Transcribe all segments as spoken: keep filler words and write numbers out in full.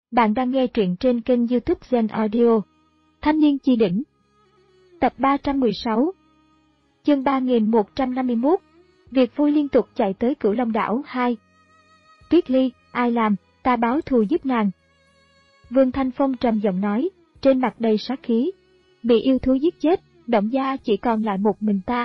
Bạn đang nghe truyện trên kênh YouTube Zen Audio. Thanh niên chi đỉnh. Tập ba trăm mười sáu. Chương ba nghìn một trăm năm mươi mốt. Việc vui liên tục chạy tới Cửu Long đảo hai. Tuyết Ly, ai làm, ta báo thù giúp nàng. Vương Thanh Phong trầm giọng nói, trên mặt đầy sát khí. Bị yêu thú giết chết, Đổng gia chỉ còn lại một mình ta.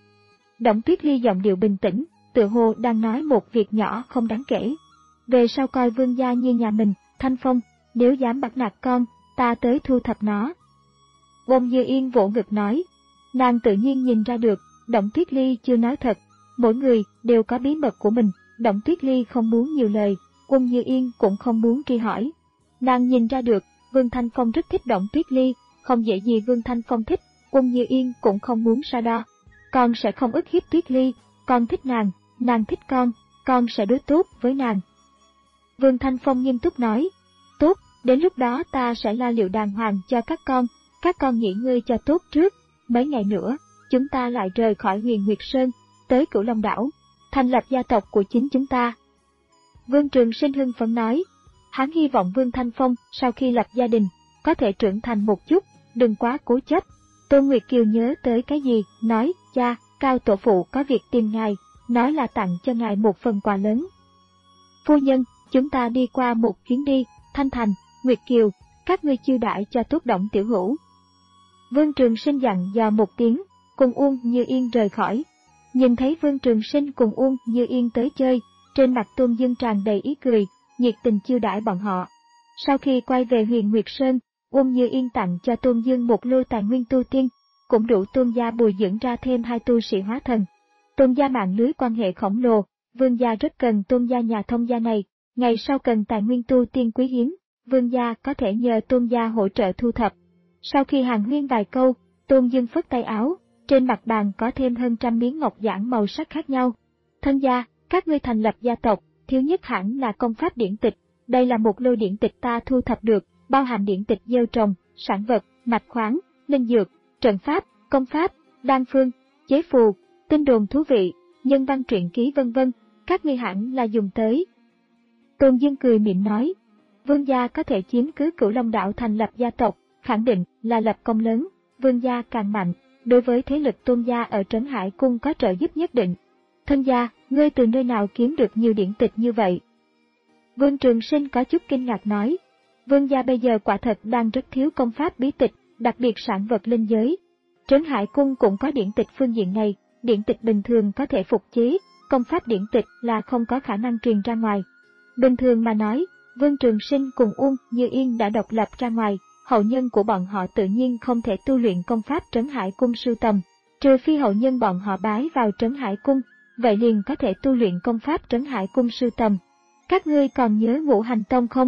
Đổng Tuyết Ly giọng điệu bình tĩnh, tựa hồ đang nói một việc nhỏ không đáng kể. Về sau coi Vương gia như nhà mình, Thanh Phong, nếu dám bắt nạt con, ta tới thu thập nó. Bông Như Yên vỗ ngực nói, nàng tự nhiên nhìn ra được, Đổng Tuyết Ly chưa nói thật, mỗi người đều có bí mật của mình, Đổng Tuyết Ly không muốn nhiều lời, Bông Như Yên cũng không muốn truy hỏi. Nàng nhìn ra được, Vương Thanh Phong rất thích Đổng Tuyết Ly, không dễ gì Vương Thanh Phong thích, Bông Như Yên cũng không muốn so đo. Con sẽ không ức hiếp Tuyết Ly, con thích nàng, nàng thích con, con sẽ đối tốt với nàng. Vương Thanh Phong nghiêm túc nói, tốt, đến lúc đó ta sẽ lo liệu đàng hoàng cho các con, các con nghỉ ngơi cho tốt trước, mấy ngày nữa, chúng ta lại rời khỏi Huyền Nguyệt Sơn, tới Cửu Long đảo, thành lập gia tộc của chính chúng ta. Vương Trường Sinh hưng phấn nói, hắn hy vọng Vương Thanh Phong sau khi lập gia đình, có thể trưởng thành một chút, đừng quá cố chấp. Tôn Nguyệt Kiều nhớ tới cái gì, nói, cha, Cao tổ phụ có việc tìm ngài, nói là tặng cho ngài một phần quà lớn. Phu nhân, chúng ta đi qua một chuyến đi, Thanh Thành, Nguyệt Kiều, các ngươi chiêu đãi cho tốt Đổng tiểu hữu. Vương Trường Sinh dặn dò một tiếng, cùng Uông Như Yên rời khỏi. Nhìn thấy Vương Trường Sinh cùng Uông Như Yên tới chơi, trên mặt Tôn Dương tràn đầy ý cười, nhiệt tình chiêu đãi bọn họ. Sau khi quay về Huyền Nguyệt Sơn, Uông Như Yên tặng cho Tôn Dương một lô tài nguyên tu tiên, cũng đủ Tôn gia bồi dưỡng ra thêm hai tu sĩ hóa thần. Tôn gia mạng lưới quan hệ khổng lồ, Vương gia rất cần Tôn gia nhà thông gia này. Ngày sau cần tài nguyên tu tiên quý hiếm, Vương gia có thể nhờ Tôn gia hỗ trợ thu thập. Sau khi hàn huyên vài câu, Tôn Dương phất tay áo, trên mặt bàn có thêm hơn trăm miếng ngọc giản màu sắc khác nhau. Thân gia, các ngươi thành lập gia tộc, thiếu nhất hẳn là công pháp điển tịch. Đây là một lô điển tịch ta thu thập được, bao hàm điển tịch gieo trồng, sản vật, mạch khoáng, linh dược, trận pháp, công pháp, đan phương, chế phù, tin đồn thú vị, nhân văn truyện ký vân vân. Các ngươi hẳn là dùng tới. Tôn Dương cười mỉm nói, Vương gia có thể chiếm cứ Cửu Long đảo thành lập gia tộc, khẳng định là lập công lớn, Vương gia càng mạnh, đối với thế lực Tôn gia ở Trấn Hải Cung có trợ giúp nhất định. Thân gia, ngươi từ nơi nào kiếm được nhiều điển tịch như vậy? Vương Trường Sinh có chút kinh ngạc nói, Vương gia bây giờ quả thật đang rất thiếu công pháp bí tịch, đặc biệt sản vật linh giới. Trấn Hải Cung cũng có điển tịch phương diện này, điển tịch bình thường có thể phục chế, công pháp điển tịch là không có khả năng truyền ra ngoài. Bình thường mà nói, Vương Trường Sinh cùng Uông Như Yên đã độc lập ra ngoài, hậu nhân của bọn họ tự nhiên không thể tu luyện công pháp Trấn Hải Cung sưu tầm, trừ phi hậu nhân bọn họ bái vào Trấn Hải Cung, vậy liền có thể tu luyện công pháp Trấn Hải Cung sưu tầm. Các ngươi còn nhớ Ngũ Hành Tông không?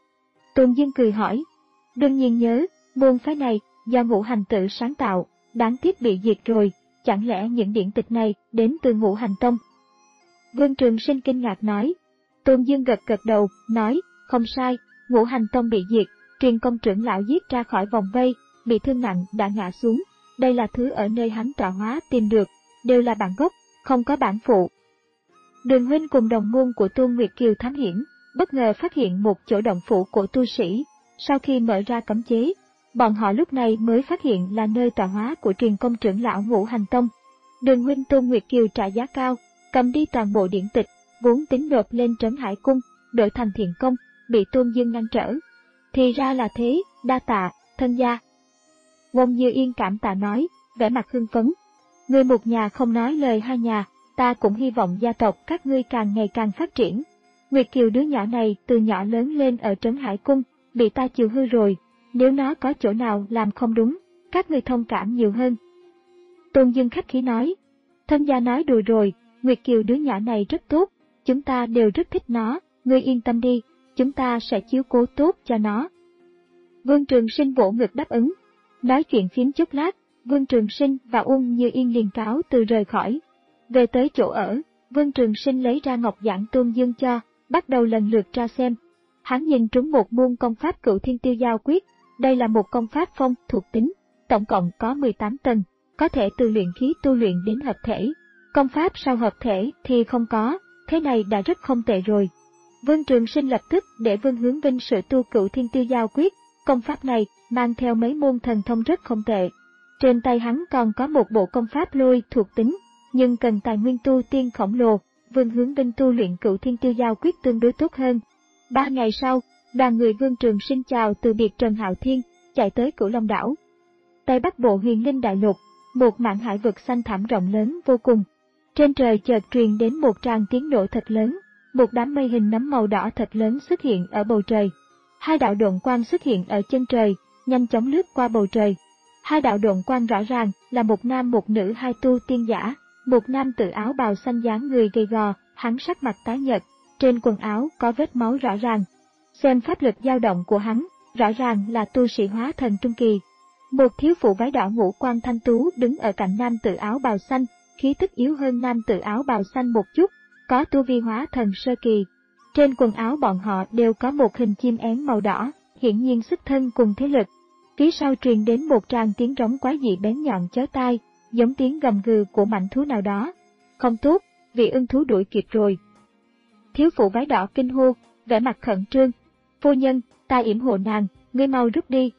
Tôn Dương cười hỏi, đương nhiên nhớ, môn phái này do Ngũ Hành Tự sáng tạo, đáng tiếc bị diệt rồi, chẳng lẽ những điển tịch này đến từ Ngũ Hành Tông? Vương Trường Sinh kinh ngạc nói. Tôn Dương gật gật đầu, nói, không sai, Ngũ Hành Tông bị diệt, truyền công trưởng lão giết ra khỏi vòng vây, bị thương nặng đã ngã xuống. Đây là thứ ở nơi hắn tọa hóa tìm được, đều là bản gốc, không có bản phụ. Đường huynh cùng đồng môn của Tôn Nguyệt Kiều thám hiểm, bất ngờ phát hiện một chỗ động phủ của tu sĩ. Sau khi mở ra cấm chế, bọn họ lúc này mới phát hiện là nơi tọa hóa của truyền công trưởng lão Ngũ Hành Tông. Đường huynh Tôn Nguyệt Kiều trả giá cao, cầm đi toàn bộ điển tịch, vốn tính nộp lên Trấn Hải Cung, đổi thành thiện công, bị Tôn Dương ngăn trở. Thì ra là thế, đa tạ, thân gia. Ngôn Như Yên cảm tạ nói, vẻ mặt hưng phấn. Người một nhà không nói lời hai nhà, ta cũng hy vọng gia tộc các ngươi càng ngày càng phát triển. Nguyệt Kiều đứa nhỏ này từ nhỏ lớn lên ở Trấn Hải Cung, bị ta chiều hư rồi, nếu nó có chỗ nào làm không đúng, các ngươi thông cảm nhiều hơn. Tôn Dương khách khí nói, thân gia nói đùa rồi, Nguyệt Kiều đứa nhỏ này rất tốt, chúng ta đều rất thích nó, ngươi yên tâm đi, chúng ta sẽ chiếu cố tốt cho nó. Vương Trường Sinh vỗ ngực đáp ứng. Nói chuyện phím chốc lát, Vương Trường Sinh và Uông Như Yên liền cáo từ rời khỏi. Về tới chỗ ở, Vương Trường Sinh lấy ra ngọc giản Tôn Dương cho, bắt đầu lần lượt tra xem. Hắn nhìn trúng một môn công pháp Cửu Thiên Tiêu Giao Quyết, đây là một công pháp phong thuộc tính, tổng cộng có mười tám tầng, có thể từ luyện khí tu luyện đến hợp thể. Công pháp sau hợp thể thì không có, thế này đã rất không tệ rồi. Vương Trường Sinh lập tức để Vương Hướng Vinh sử tu Cửu Thiên Tiêu Giao Quyết, công pháp này mang theo mấy môn thần thông rất không tệ. Trên tay hắn còn có một bộ công pháp lôi thuộc tính, nhưng cần tài nguyên tu tiên khổng lồ, Vương Hướng Vinh tu luyện Cửu Thiên Tiêu Giao Quyết tương đối tốt hơn. Ba ngày sau, đoàn người Vương Trường Sinh chào từ biệt Trần Hạo Thiên, chạy tới Cửu Long đảo. Tây Bắc Bộ Huyền Linh Đại Lục, một mảng hải vực xanh thẳm rộng lớn vô cùng. Trên trời chợt truyền đến một tràng tiếng nổ thật lớn, một đám mây hình nấm màu đỏ thật lớn xuất hiện ở bầu trời. Hai đạo độn quang xuất hiện ở chân trời, nhanh chóng lướt qua bầu trời. Hai đạo độn quang rõ ràng là một nam một nữ hai tu tiên giả, một nam tự áo bào xanh dáng người gầy gò, hắn sắc mặt tái nhợt, trên quần áo có vết máu rõ ràng. Xem pháp lực dao động của hắn, rõ ràng là tu sĩ hóa thần trung kỳ. Một thiếu phụ váy đỏ ngũ quan thanh tú đứng ở cạnh nam tự áo bào xanh, khí tức yếu hơn nam tự áo bào xanh một chút, có tu vi hóa thần sơ kỳ. Trên quần áo bọn họ đều có một hình chim én màu đỏ, hiển nhiên xuất thân cùng thế lực. Phía sau truyền đến một tràng tiếng rống quái dị bén nhọn chói tai, giống tiếng gầm gừ của mãnh thú nào đó. Không tốt, vị ưng thú đuổi kịp rồi. Thiếu phụ váy đỏ kinh hô, vẻ mặt khẩn trương. Phu nhân, ta yểm hộ nàng, ngươi mau rút đi.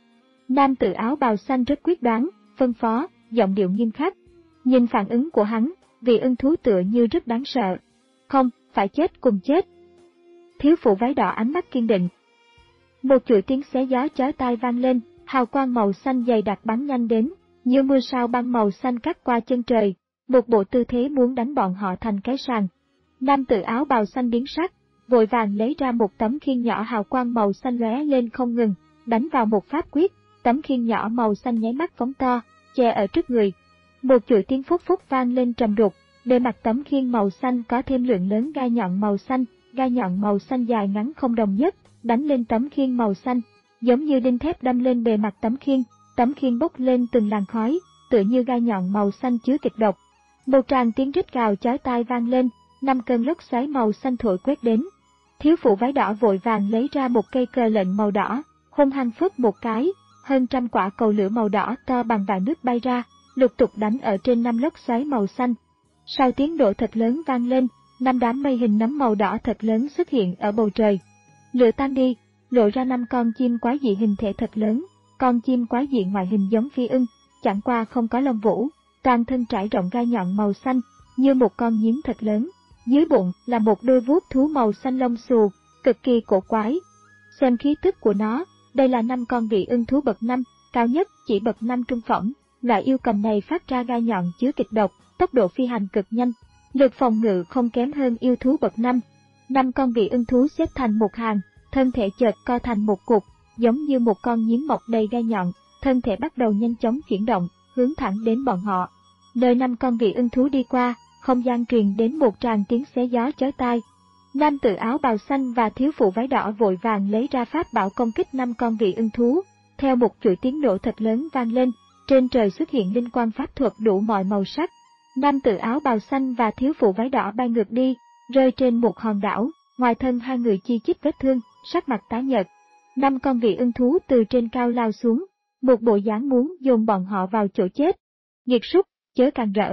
Nam tự áo bào xanh rất quyết đoán, phân phó, giọng điệu nghiêm khắc. Nhìn phản ứng của hắn, vị ưng thú tựa như rất đáng sợ. Không, phải chết cùng chết. Thiếu phụ váy đỏ ánh mắt kiên định. Một chuỗi tiếng xé gió chói tai vang lên, hào quang màu xanh dày đặc bắn nhanh đến, như mưa sao băng màu xanh cắt qua chân trời, một bộ tư thế muốn đánh bọn họ thành cái sàng. Nam tự áo bào xanh biến sắc, vội vàng lấy ra một tấm khiên nhỏ hào quang màu xanh lóe lên không ngừng, đánh vào một pháp quyết, tấm khiên nhỏ màu xanh nháy mắt phóng to, che ở trước người. Một chuỗi tiếng phúc phúc vang lên trầm đục, bề mặt tấm khiên màu xanh có thêm lượng lớn gai nhọn màu xanh, gai nhọn màu xanh dài ngắn không đồng nhất, đánh lên tấm khiên màu xanh, giống như đinh thép đâm lên bề mặt tấm khiên, tấm khiên bốc lên từng làn khói, tựa như gai nhọn màu xanh chứa kịch độc. Một tràng tiếng rít gào chói tai vang lên, năm cơn lốc xoáy màu xanh thổi quét đến. Thiếu phụ váy đỏ vội vàng lấy ra một cây cờ lệnh màu đỏ, hung hăng phất một cái, hơn trăm quả cầu lửa màu đỏ to bằng vại nước bay ra, lục tục đánh ở trên năm lốc xoáy màu xanh. Sau tiếng nổ thật lớn vang lên, năm đám mây hình nấm màu đỏ thật lớn xuất hiện ở bầu trời. Lửa tan đi, lộ ra năm con chim quái dị hình thể thật lớn, con chim quái dị ngoại hình giống phi ưng, chẳng qua không có lông vũ, toàn thân trải rộng gai nhọn màu xanh, như một con nhím thật lớn. Dưới bụng là một đôi vuốt thú màu xanh lông xù, cực kỳ cổ quái. Xem khí tức của nó, đây là năm con vị ưng thú bậc năm, cao nhất chỉ bậc năm trung phẩm. Loại yêu cầm này phát ra gai nhọn chứa kịch độc, tốc độ phi hành cực nhanh, lực phòng ngự không kém hơn yêu thú bậc năm. Năm con vị ưng thú xếp thành một hàng, thân thể chợt co thành một cục, giống như một con nhím mọc đầy gai nhọn, thân thể bắt đầu nhanh chóng chuyển động, hướng thẳng đến bọn họ. Nơi năm con vị ưng thú đi qua, không gian truyền đến một tràng tiếng xé gió chói tai. Nam tự áo bào xanh và thiếu phụ váy đỏ vội vàng lấy ra pháp bảo công kích năm con vị ưng thú. Theo một chuỗi tiếng nổ thật lớn vang lên, trên trời xuất hiện linh quang pháp thuật đủ mọi màu sắc. Nam tự áo bào xanh và thiếu phụ váy đỏ bay ngược đi, rơi trên một hòn đảo, ngoài thân hai người chi chít vết thương, sắc mặt tái nhợt. Năm con vị ưng thú từ trên cao lao xuống, một bộ dáng muốn dồn bọn họ vào chỗ chết. Nghiệt súc, chớ càng rỡ.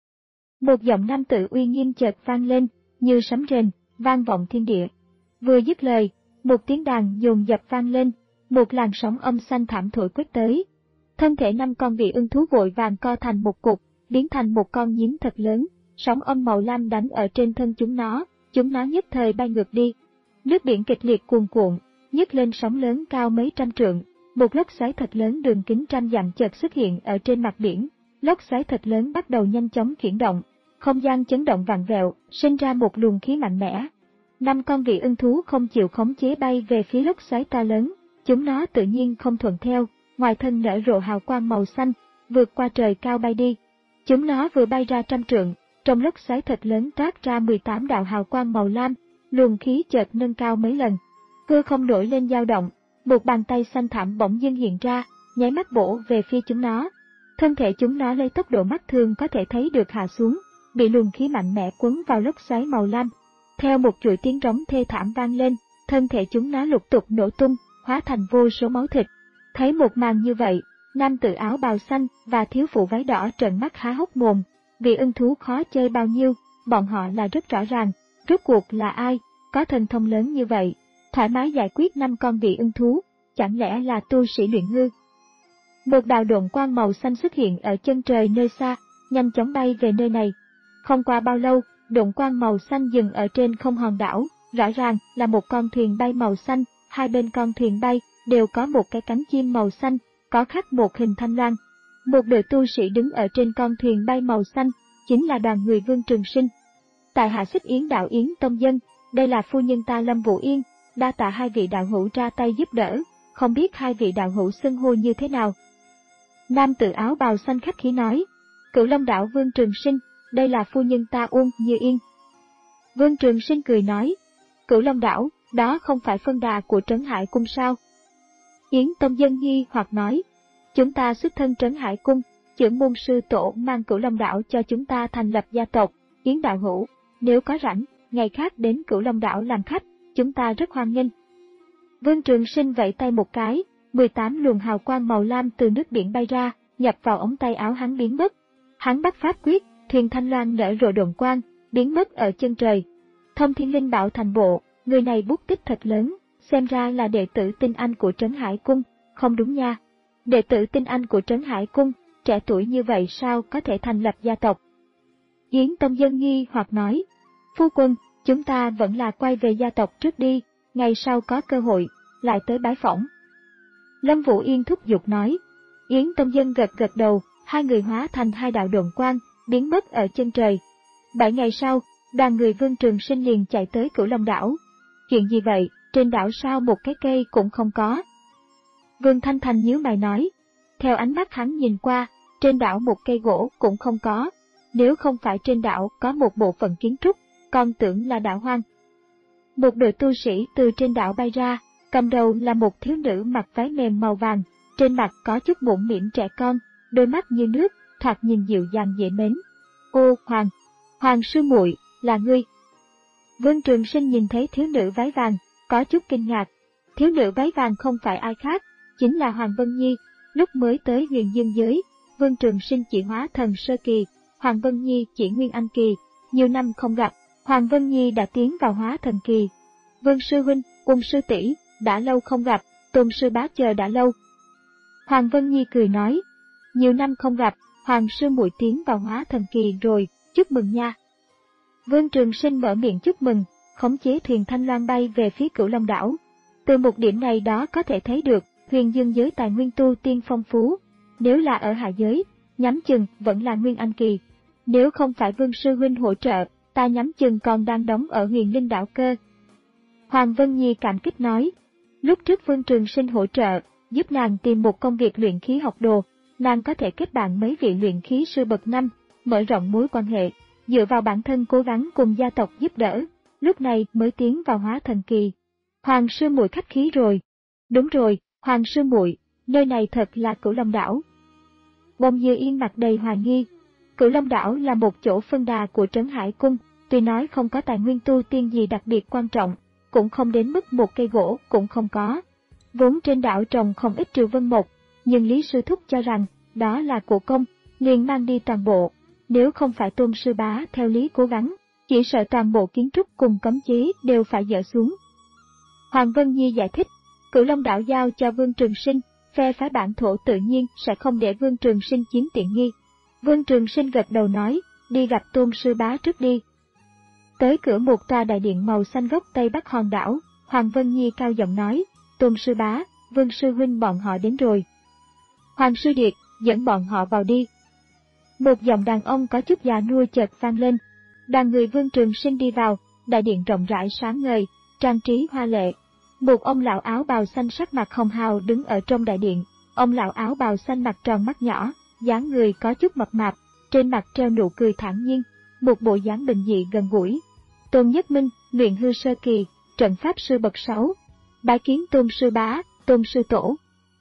Một giọng nam tử uy nghiêm chợt vang lên, như sấm rền, vang vọng thiên địa. Vừa dứt lời, một tiếng đàn dồn dập vang lên, một làn sóng âm xanh thảm thổi quét tới. Thân thể năm con vị ưng thú vội vàng co thành một cục, biến thành một con nhím thật lớn, sóng âm màu lam đánh ở trên thân chúng nó, chúng nó nhất thời bay ngược đi. Nước biển kịch liệt cuồn cuộn, nhấc lên sóng lớn cao mấy trăm trượng, một lốc xoáy thật lớn đường kính trăm dặm chợt xuất hiện ở trên mặt biển. Lốc xoáy thật lớn bắt đầu nhanh chóng chuyển động, không gian chấn động vặn vẹo, sinh ra một luồng khí mạnh mẽ. Năm con vị ưng thú không chịu khống chế bay về phía lốc xoáy to lớn, chúng nó tự nhiên không thuận theo, ngoài thân nở rộ hào quang màu xanh, vượt qua trời cao bay đi. Chúng nó vừa bay ra trăm trượng, trong lốc xoáy thật lớn toát ra mười tám đạo hào quang màu lam, luồng khí chợt nâng cao mấy lần. Hư không nổi lên dao động, một bàn tay xanh thẳm bỗng dưng hiện ra, nháy mắt bổ về phía chúng nó. Thân thể chúng nó lấy tốc độ mắt thường có thể thấy được hạ xuống, bị luồng khí mạnh mẽ quấn vào lốc xoáy màu lam. Theo một chuỗi tiếng rống thê thảm vang lên, thân thể chúng nó lục tục nổ tung, hóa thành vô số máu thịt. Thấy một màn như vậy, nam tử áo bào xanh và thiếu phụ váy đỏ trợn mắt há hốc mồm. Vì ưng thú khó chơi bao nhiêu, bọn họ là rất rõ ràng, rốt cuộc là ai, có thần thông lớn như vậy, thoải mái giải quyết năm con vị ưng thú, chẳng lẽ là tu sĩ luyện hư? Một đạo độn quang màu xanh xuất hiện ở chân trời nơi xa, nhanh chóng bay về nơi này. Không qua bao lâu, độn quang màu xanh dừng ở trên không hòn đảo, rõ ràng là một con thuyền bay màu xanh, hai bên con thuyền bay đều có một cái cánh chim màu xanh, có khắc một hình thanh loan. Một đội tu sĩ đứng ở trên con thuyền bay màu xanh, chính là đoàn người Vương Trường Sinh. Tại hạ Xích Yến đạo Yến Tông Dân, đây là phu nhân ta Lâm Vũ Yên, đa tạ hai vị đạo hữu ra tay giúp đỡ, không biết hai vị đạo hữu xưng hô như thế nào. Nam tử áo bào xanh khách khí nói, Cửu Long đảo Vương Trường Sinh, đây là phu nhân ta Uông Như Yên. Vương Trường Sinh cười nói, Cửu Long đảo, đó không phải phân đà của Trấn Hải Cung sao? Yến Tông Dân nghi hoặc nói, chúng ta xuất thân Trấn Hải Cung, trưởng môn sư tổ mang Cửu Long đảo cho chúng ta thành lập gia tộc. Yến đạo hữu, nếu có rảnh, ngày khác đến Cửu Long đảo làm khách, chúng ta rất hoan nghênh. Vương Trường Sinh vẫy tay một cái, mười tám luồng hào quang màu lam từ nước biển bay ra, nhập vào ống tay áo hắn biến mất. Hắn bắt pháp quyết, thuyền thanh loan nở rộ độn quang, biến mất ở chân trời. Thông Thiên Linh bảo thành bộ, người này bút tích thật lớn, xem ra là đệ tử tinh anh của Trấn Hải Cung, không đúng nha. Đệ tử tinh anh của Trấn Hải Cung, trẻ tuổi như vậy sao có thể thành lập gia tộc? Yến Tông Dân nghi hoặc nói, phu quân, chúng ta vẫn là quay về gia tộc trước đi, ngày sau có cơ hội, lại tới bái phỏng. Lâm Vũ Yên thúc giục nói, Yến Tông Dân gật gật đầu, hai người hóa thành hai đạo độn quang, biến mất ở chân trời. Bảy ngày sau, đoàn người Vương Trường Sinh liền chạy tới Cửu Long đảo. Chuyện gì vậy, trên đảo sao một cái cây cũng không có? Vương Thanh Thành nhíu mày nói, theo ánh mắt hắn nhìn qua, trên đảo một cây gỗ cũng không có, nếu không phải trên đảo có một bộ phận kiến trúc, còn tưởng là đảo hoang. Một đội tu sĩ từ trên đảo bay ra, cầm đầu là một thiếu nữ mặc váy mềm màu vàng, trên mặt có chút mũm mĩm trẻ con, đôi mắt như nước, thoạt nhìn dịu dàng dễ mến. Ô, Hoàng, Hoàng sư muội, là ngươi. Vương Trường Sinh nhìn thấy thiếu nữ váy vàng, có chút kinh ngạc. Thiếu nữ váy vàng không phải ai khác, chính là Hoàng Vân Nhi. Lúc mới tới Huyền Dương giới, Vương Trường Sinh chỉ hóa thần sơ kỳ, Hoàng Vân Nhi chỉ nguyên anh kỳ. Nhiều năm không gặp, Hoàng Vân Nhi đã tiến vào hóa thần kỳ. Vương sư huynh, Ung sư tỷ, đã lâu không gặp, Tôn sư bá chờ đã lâu. Hoàng Vân Nhi cười nói, nhiều năm không gặp, Hoàng sư muội tiến vào hóa thần kỳ rồi, chúc mừng nha. Vương Trường Sinh mở miệng chúc mừng, khống chế thuyền thanh loan bay về phía Cửu Long đảo. Từ một điểm này đó có thể thấy được, Huyền Dương giới tài nguyên tu tiên phong phú. Nếu là ở hạ giới, nhắm chừng vẫn là nguyên anh kỳ. Nếu không phải Vương sư huynh hỗ trợ, ta nhắm chừng còn đang đóng ở Huyền Linh đảo cơ. Hoàng Vân Nhi cảm kích nói, lúc trước Vương Trường Sinh hỗ trợ, giúp nàng tìm một công việc luyện khí học đồ, nàng có thể kết bạn mấy vị luyện khí sư bậc năm, mở rộng mối quan hệ, dựa vào bản thân cố gắng cùng gia tộc giúp đỡ, lúc này mới tiến vào hóa thần kỳ. Hoàng sư muội khách khí rồi. Đúng rồi, Hoàng sư muội, nơi này thật là Cửu Long đảo. Bông Dư Yên mặt đầy hoài nghi. Cửu Long đảo là một chỗ phân đà của Trấn Hải Cung, tuy nói không có tài nguyên tu tiên gì đặc biệt quan trọng, cũng không đến mức một cây gỗ cũng không có. Vốn trên đảo trồng không ít trừ vân mộc, nhưng Lý Sư Thúc cho rằng đó là của công, liền mang đi toàn bộ. Nếu không phải Tôn sư bá theo lý cố gắng, chỉ sợ toàn bộ kiến trúc cùng cấm chế đều phải dỡ xuống. Hoàng Vân Nhi giải thích, Cửu Long đảo giao cho Vương Trường Sinh, phe phái bản thổ tự nhiên sẽ không để Vương Trường Sinh chiếm tiện nghi. Vương Trường Sinh gật đầu nói, đi gặp Tôn sư bá trước đi. Tới cửa một tòa đại điện màu xanh góc tây bắc hòn đảo, Hoàng Vân Nhi cao giọng nói, Tôn sư bá, Vương sư huynh bọn họ đến rồi. Hoàng sư điệt, dẫn bọn họ vào đi. Một giọng đàn ông có chút già nua chợt vang lên. Đoàn người Vương Trường Sinh đi vào, đại điện rộng rãi sáng ngời, trang trí hoa lệ. Một ông lão áo bào xanh sắc mặt hồng hào đứng ở trong đại điện. Ông lão áo bào xanh mặt tròn mắt nhỏ, dáng người có chút mập mạp, trên mặt treo nụ cười thản nhiên, một bộ dáng bình dị gần gũi. Tôn Nhất Minh, luyện hư sơ kỳ, trận pháp sư bậc sáu. Bái kiến Tôn sư bá, Tôn sư tổ.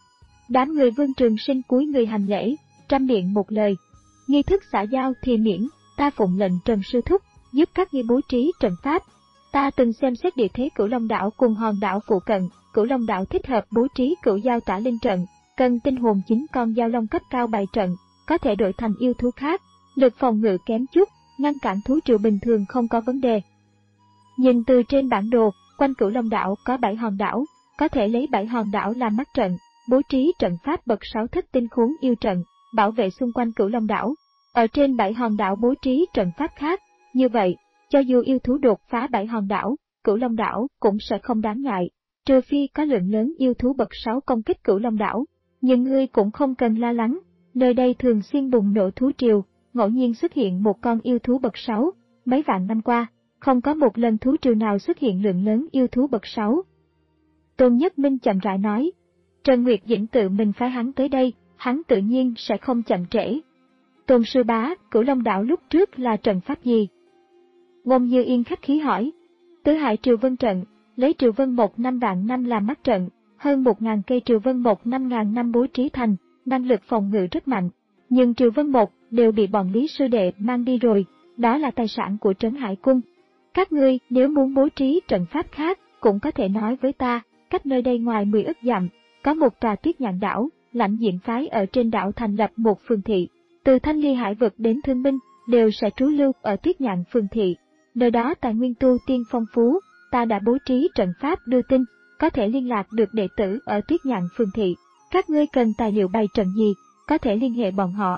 Đám người Vương Trường Sinh cúi người hành lễ, trăm miệng một lời. Nghi thức xã giao thì miễn, ta phụng lệnh Trần sư thúc, giúp các ngươi bố trí trận pháp. Ta từng xem xét địa thế Cửu Long đảo cùng hòn đảo phụ cận, Cửu Long đảo thích hợp bố trí cửu giao tỏa linh trận, cần tinh hồn chín con giao long cấp cao bày trận, có thể đổi thành yêu thú khác, lực phòng ngự kém chút, ngăn cản thú triệu bình thường không có vấn đề. Nhìn từ trên bản đồ, quanh Cửu Long đảo có bảy hòn đảo, có thể lấy bảy hòn đảo làm mắt trận, bố trí trận pháp bậc sáu thất tinh khốn yêu trận, bảo vệ xung quanh Cửu Long đảo. Ở trên bảy hòn đảo bố trí trận pháp khác, như vậy, cho dù yêu thú đột phá bảy hòn đảo, Cửu Long đảo cũng sẽ không đáng ngại, trừ phi có lượng lớn yêu thú bậc sáu công kích Cửu Long đảo. Nhưng ngươi cũng không cần lo lắng, nơi đây thường xuyên bùng nổ thú triều, ngẫu nhiên xuất hiện một con yêu thú bậc sáu, mấy vạn năm qua, không có một lần thú triều nào xuất hiện lượng lớn yêu thú bậc sáu. Tôn Nhất Minh chậm rãi nói, Trần Nguyệt Dĩnh tự mình phái hắn tới đây, hắn tự nhiên sẽ không chậm trễ. Tôn sư bá, Cửu Long đảo lúc trước là trận pháp gì? Ngôn Như Yên khách khí hỏi. Tứ Hải Triều Vân trận, lấy Triều Vân một năm vạn năm làm mắt trận, hơn một ngàn cây Triều Vân một năm ngàn năm bố trí thành, năng lực phòng ngự rất mạnh. Nhưng Triều Vân một đều bị bọn Lý sư đệ mang đi rồi, đó là tài sản của Trấn Hải Cung. Các ngươi nếu muốn bố trí trận pháp khác, cũng có thể nói với ta, cách nơi đây ngoài mười ức dặm, có một tòa Tuyết Nhạn đảo, lãnh diện phái ở trên đảo thành lập một phường thị. Từ Thanh Ly Hải vực đến Thương Minh, đều sẽ trú lưu ở Tuyết Nhạn phường thị. Nơi đó tài nguyên tu tiên phong phú, ta đã bố trí trận pháp đưa tin, có thể liên lạc được đệ tử ở Tuyết Nhạn phường thị. Các ngươi cần tài liệu bày trận gì, có thể liên hệ bọn họ.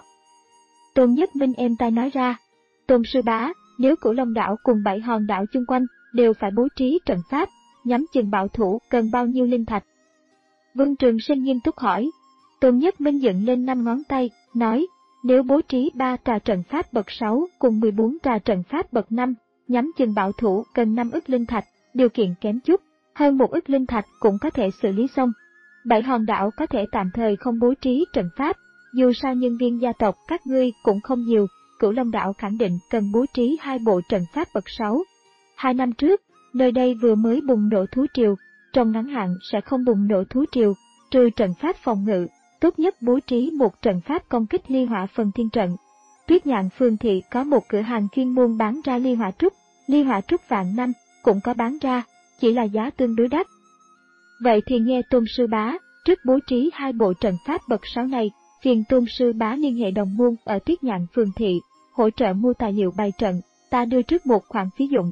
Tôn Nhất Minh êm tai nói ra. Tôn sư bá, nếu Cửu Long đảo cùng bảy hòn đảo chung quanh đều phải bố trí trận pháp, nhắm chừng bảo thủ cần bao nhiêu linh thạch? Vương Trường Sinh nghiêm túc hỏi. Tôn Nhất Minh dựng lên năm ngón tay, nói, nếu bố trí ba trà trận pháp bậc sáu cùng mười bốn trà trận pháp bậc năm, nhắm chừng bảo thủ cần năm ức linh thạch, điều kiện kém chút, hơn một ức linh thạch cũng có thể xử lý xong. Bảy hòn đảo có thể tạm thời không bố trí trận pháp, dù sao nhân viên gia tộc các ngươi cũng không nhiều, Cửu Long đảo khẳng định cần bố trí hai bộ trận pháp bậc sáu. Hai năm trước, nơi đây vừa mới bùng nổ thú triều, trong ngắn hạn sẽ không bùng nổ thú triều, trừ trận pháp phòng ngự, tốt nhất bố trí một trận pháp công kích ly hỏa phần thiên trận. Tuyết Nhạn phường thị có một cửa hàng chuyên môn bán ra ly hỏa trúc, ly hỏa trúc vạn năm cũng có bán ra, chỉ là giá tương đối đắt. Vậy thì nghe Tôn sư bá, trước bố trí hai bộ trận pháp bậc sáu này, phiền Tôn sư bá liên hệ đồng môn ở Tuyết Nhạn phường thị, hỗ trợ mua tài liệu bày trận, ta đưa trước một khoản phí dụng.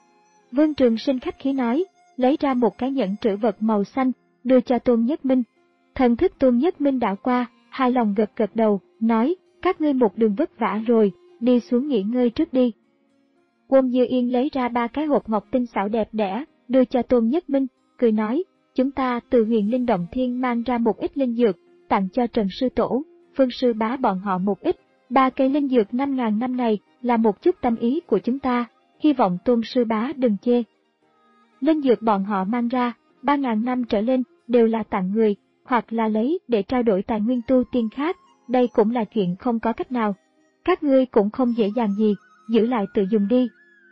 Vương Trường Sinh khách khí nói, lấy ra một cái nhẫn trữ vật màu xanh, đưa cho Tôn Nhất Minh. Thần thức Tôn Nhất Minh đảo qua, hài lòng gật gật đầu, nói, các ngươi một đường vất vả rồi, đi xuống nghỉ ngơi trước đi. Quân Như Yên lấy ra ba cái hộp ngọc tinh xảo đẹp đẽ, đưa cho Tôn Nhất Minh, cười nói, chúng ta từ Huyền Linh Động Thiên mang ra một ít linh dược, tặng cho Trần Sư Tổ, Phương Sư Bá bọn họ một ít. Ba cây linh dược năm ngàn năm này là một chút tâm ý của chúng ta, hy vọng Tôn Sư Bá đừng chê. Linh dược bọn họ mang ra, ba ngàn năm trở lên, đều là tặng người, hoặc là lấy để trao đổi tài nguyên tu tiên khác, đây cũng là chuyện không có cách nào. Các ngươi cũng không dễ dàng gì, giữ lại tự dùng đi.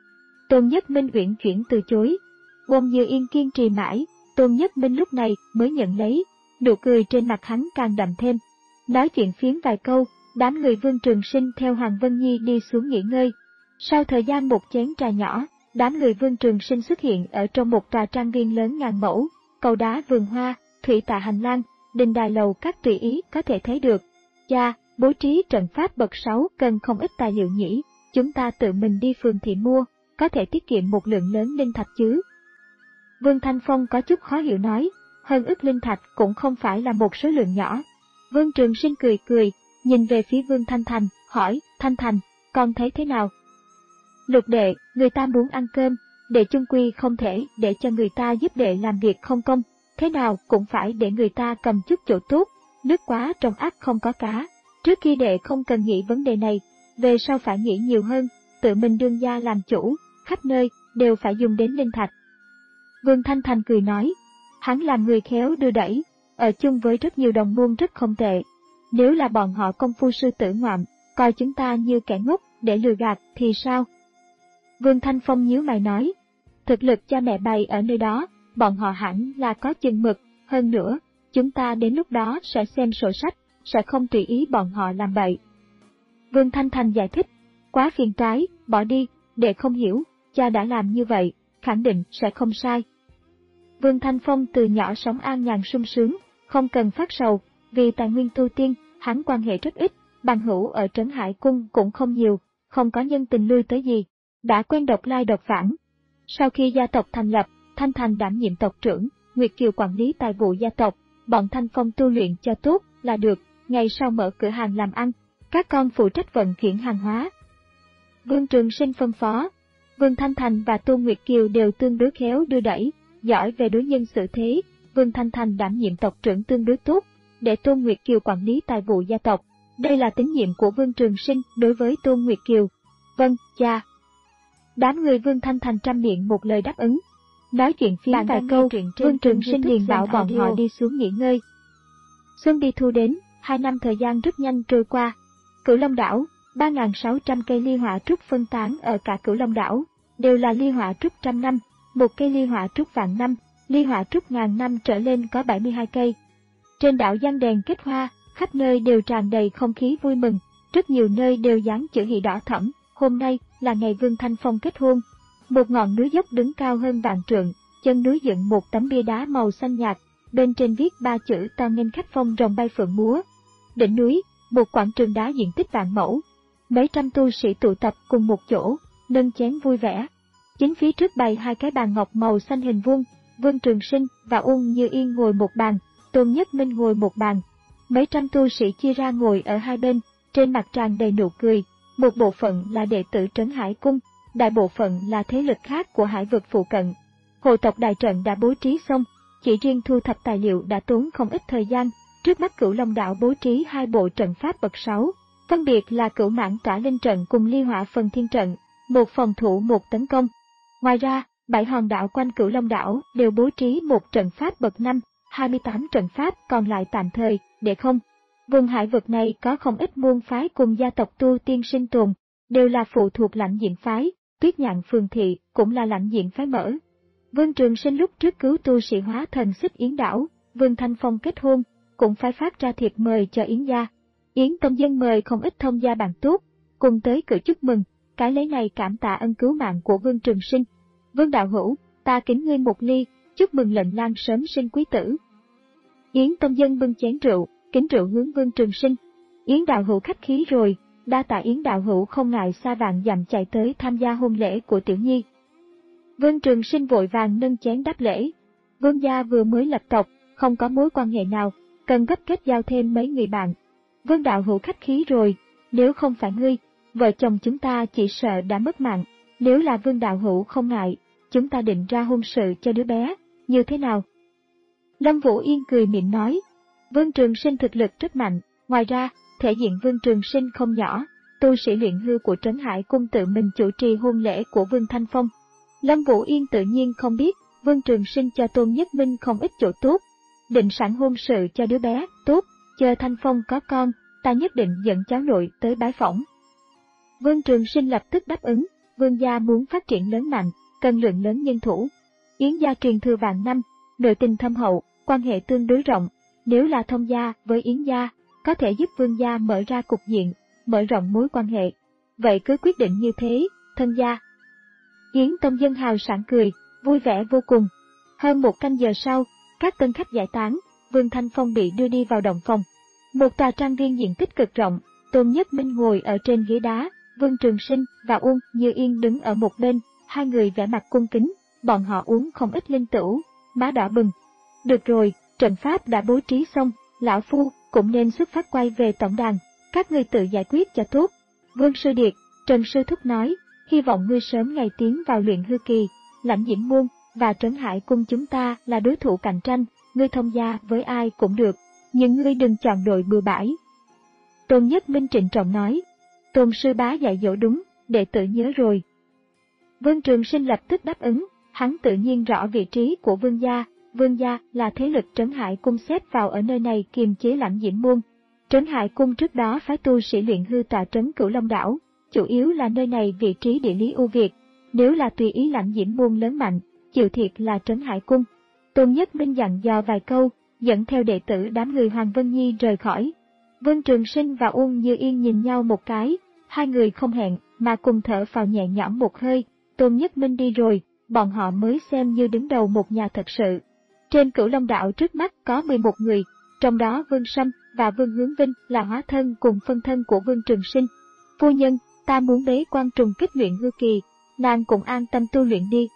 Tôn Nhất Minh uyển chuyển từ chối. Quân Như Yên kiên trì mãi, Tôn Nhất Minh lúc này mới nhận lấy, nụ cười trên mặt hắn càng đậm thêm. Nói chuyện phiếm vài câu, đám người Vương Trường Sinh theo Hoàng Vân Nhi đi xuống nghỉ ngơi. Sau thời gian một chén trà nhỏ, đám người Vương Trường Sinh xuất hiện ở trong một tòa trang viên lớn ngàn mẫu, cầu đá vườn hoa, thủy tạ hành lang, đình đài lầu các tùy ý có thể thấy được. Cha, bố trí trận pháp bậc sáu cần không ít tài liệu nhỉ, chúng ta tự mình đi phường thị mua, có thể tiết kiệm một lượng lớn linh thạch chứ. Vương Thanh Phong có chút khó hiểu nói, hơn ức linh thạch cũng không phải là một số lượng nhỏ. Vương Trường Sinh cười cười, nhìn về phía Vương Thanh Thành, hỏi, Thanh Thành, con thấy thế nào? Lục đệ, người ta muốn ăn cơm, đệ chung quy không thể để cho người ta giúp đệ làm việc không công, thế nào cũng phải để người ta cầm chút chỗ tốt, nước quá trong ắt không có cá. Trước khi đệ không cần nghĩ vấn đề này, về sau phải nghĩ nhiều hơn, tự mình đương gia làm chủ, khắp nơi đều phải dùng đến linh thạch. Vương Thanh Thành cười nói, hắn là người khéo đưa đẩy, ở chung với rất nhiều đồng môn rất không tệ. Nếu là bọn họ công phu sư tử ngoạm, coi chúng ta như kẻ ngốc để lừa gạt thì sao? Vương Thanh Phong nhíu mày nói, thực lực cha mẹ bày ở nơi đó, bọn họ hẳn là có chừng mực, hơn nữa, chúng ta đến lúc đó sẽ xem sổ sách, sẽ không tùy ý bọn họ làm bậy. Vương Thanh Thành giải thích, quá phiền toái, bỏ đi, để không hiểu, cha đã làm như vậy, khẳng định sẽ không sai. Vương Thanh Phong từ nhỏ sống an nhàn sung sướng, không cần phát sầu, vì tài nguyên tu tiên, hắn quan hệ rất ít, bằng hữu ở Trấn Hải Cung cũng không nhiều, không có nhân tình lui tới gì, đã quen độc lai độc vãng. Sau khi gia tộc thành lập, Thanh Thành đảm nhiệm tộc trưởng, Nguyệt Kiều quản lý tài vụ gia tộc, bọn Thanh Phong tu luyện cho tốt là được, ngày sau mở cửa hàng làm ăn, các con phụ trách vận chuyển hàng hóa. Vương Trường Sinh phân phó, Vương Thanh Thành và Tôn Nguyệt Kiều đều tương đối khéo đưa đẩy, giỏi về đối nhân xử thế, Vương Thanh Thành đảm nhiệm tộc trưởng tương đối tốt, để Tôn Nguyệt Kiều quản lý tài vụ gia tộc. Đây là tín nhiệm của Vương Trường Sinh đối với Tôn Nguyệt Kiều. Vâng, cha. Đám người Vương Thanh Thành trăm miệng một lời đáp ứng. Nói chuyện phiếm vài câu, Vương Trường Sinh liền bảo bọn họ đi xuống nghỉ ngơi. Xuân đi thu đến, hai năm thời gian rất nhanh trôi qua. Cửu Long đảo, ba nghìn sáu trăm cây ly hỏa trúc phân tán ở cả Cửu Long đảo, đều là ly hỏa trúc trăm năm, một cây ly hỏa trúc vạn năm, ly hỏa trúc ngàn năm trở lên có bảy mươi hai cây. Trên đảo giăng đèn kết hoa, khắp nơi đều tràn đầy không khí vui mừng, rất nhiều nơi đều dán chữ hỷ đỏ thẫm. Hôm nay là ngày Vương Thanh Phong kết hôn. Một ngọn núi dốc đứng cao hơn vạn trượng, chân núi dựng một tấm bia đá màu xanh nhạt, bên trên viết ba chữ to nghênh khách phong rồng bay phượng múa. Đỉnh núi, một quảng trường đá diện tích vạn mẫu, mấy trăm tu sĩ tụ tập cùng một chỗ, nâng chén vui vẻ. Chính phía trước bày hai cái bàn ngọc màu xanh hình vuông, Vương Trường Sinh và Uông Như Yên ngồi một bàn, Tôn Nhất Minh ngồi một bàn. Mấy trăm tu sĩ chia ra ngồi ở hai bên, trên mặt tràn đầy nụ cười. Một bộ phận là đệ tử Trấn Hải Cung, đại bộ phận là thế lực khác của hải vực phụ cận. Hộ tộc đại trận đã bố trí xong, chỉ riêng thu thập tài liệu đã tốn không ít thời gian. Trước mắt Cửu Long đảo bố trí hai bộ trận pháp bậc sáu, phân biệt là Cửu Mãn Tỏa Linh trận cùng Ly Hỏa Phần Thiên trận, một phòng thủ một tấn công. Ngoài ra, bảy hòn đảo quanh Cửu Long đảo đều bố trí một trận pháp bậc năm, hai mươi tám trận pháp còn lại tạm thời, để không. Vùng hải vực này có không ít môn phái cùng gia tộc tu tiên sinh tồn, đều là phụ thuộc lãnh diện phái, Tuyết Nhạn Phường Thị cũng là lãnh diện phái mở. Vương Trường Sinh lúc trước cứu tu sĩ hóa thần Xích Yến đảo, Vương Thanh Phong kết hôn, cũng phải phát ra thiệp mời cho Yến gia. Yến Tông Dân mời không ít thông gia bạn tốt, cùng tới cử chúc mừng, cái lấy này cảm tạ ân cứu mạng của Vương Trường Sinh. Vương đạo hữu, ta kính ngươi một ly, chúc mừng lệnh lang sớm sinh quý tử. Yến Tông Dân bưng chén rượu, kính rượu hướng Vương Trường Sinh. Yến đạo hữu khách khí rồi, đa tạ Yến đạo hữu không ngại xa vạn dặm chạy tới tham gia hôn lễ của tiểu nhi. Vương Trường Sinh vội vàng nâng chén đáp lễ. Vương gia vừa mới lập tộc, không có mối quan hệ nào, cần gấp kết giao thêm mấy người bạn. Vương đạo hữu khách khí rồi, nếu không phải ngươi, vợ chồng chúng ta chỉ sợ đã mất mạng. Nếu là Vương đạo hữu không ngại, chúng ta định ra hôn sự cho đứa bé, như thế nào? Lâm Vũ Yên cười mỉm nói. Vương Trường Sinh thực lực rất mạnh, ngoài ra, thể diện Vương Trường Sinh không nhỏ, tu sĩ luyện hư của Trấn Hải Cung tự mình chủ trì hôn lễ của Vương Thanh Phong. Lâm Vũ Yên tự nhiên không biết, Vương Trường Sinh cho Tôn Nhất Minh không ít chỗ tốt, định sẵn hôn sự cho đứa bé, tốt, chờ Thanh Phong có con, ta nhất định dẫn cháu nội tới bái phỏng. Vương Trường Sinh lập tức đáp ứng, Vương gia muốn phát triển lớn mạnh, cần lượng lớn nhân thủ. Yến gia truyền thừa vạn năm, nội tình thâm hậu, quan hệ tương đối rộng. Nếu là thông gia với Yến gia, có thể giúp Vương gia mở ra cục diện, mở rộng mối quan hệ. Vậy cứ quyết định như thế, thân gia. Yến Tông Dân hào sảng cười, vui vẻ vô cùng. Hơn một canh giờ sau, các tân khách giải tán, Vương Thanh Phong bị đưa đi vào động phòng. Một tòa trang viên diện tích cực rộng, Tôn Nhất Minh ngồi ở trên ghế đá, Vương Trường Sinh và Uông Như Yên đứng ở một bên, hai người vẻ mặt cung kính, bọn họ uống không ít linh tửu, má đỏ bừng. Được rồi, trận pháp đã bố trí xong, lão phu cũng nên xuất phát quay về tổng đàn, các ngươi tự giải quyết cho tốt. Vương Sư Điệt, Trần Sư Thúc nói, hy vọng ngươi sớm ngày tiến vào luyện hư kỳ, Lãnh Diễm Môn và Trấn Hải Cung chúng ta là đối thủ cạnh tranh, ngươi thông gia với ai cũng được, nhưng ngươi đừng chọn đội bừa bãi. Tôn Nhất Minh trịnh trọng nói, Tôn sư bá dạy dỗ đúng, đệ tử nhớ rồi. Vương Trường Sinh lập tức đáp ứng, hắn tự nhiên rõ vị trí của Vương gia. Vương gia là thế lực Trấn Hải Cung xếp vào ở nơi này kiềm chế Lãnh Diễm Môn. Trấn Hải Cung trước đó phái tu sĩ luyện hư tọa trấn Cửu Long đảo, chủ yếu là nơi này vị trí địa lý ưu việt. Nếu là tùy ý Lãnh Diễm Môn lớn mạnh, chịu thiệt là Trấn Hải Cung. Tôn Nhất Minh dặn dò vài câu, dẫn theo đệ tử đám người Hoàng Vân Nhi rời khỏi. Vương Trường Sinh và Uông Như Yên nhìn nhau một cái, hai người không hẹn mà cùng thở phào nhẹ nhõm một hơi. Tôn Nhất Minh đi rồi, bọn họ mới xem như đứng đầu một nhà thật sự. Trên Cửu Long đảo trước mắt có mười một người, trong đó Vương Sâm và Vương Hướng Vinh là hóa thân cùng phân thân của Vương Trường Sinh. Phu nhân, ta muốn bế quan trùng kích luyện hư kỳ, nàng cũng an tâm tu luyện đi.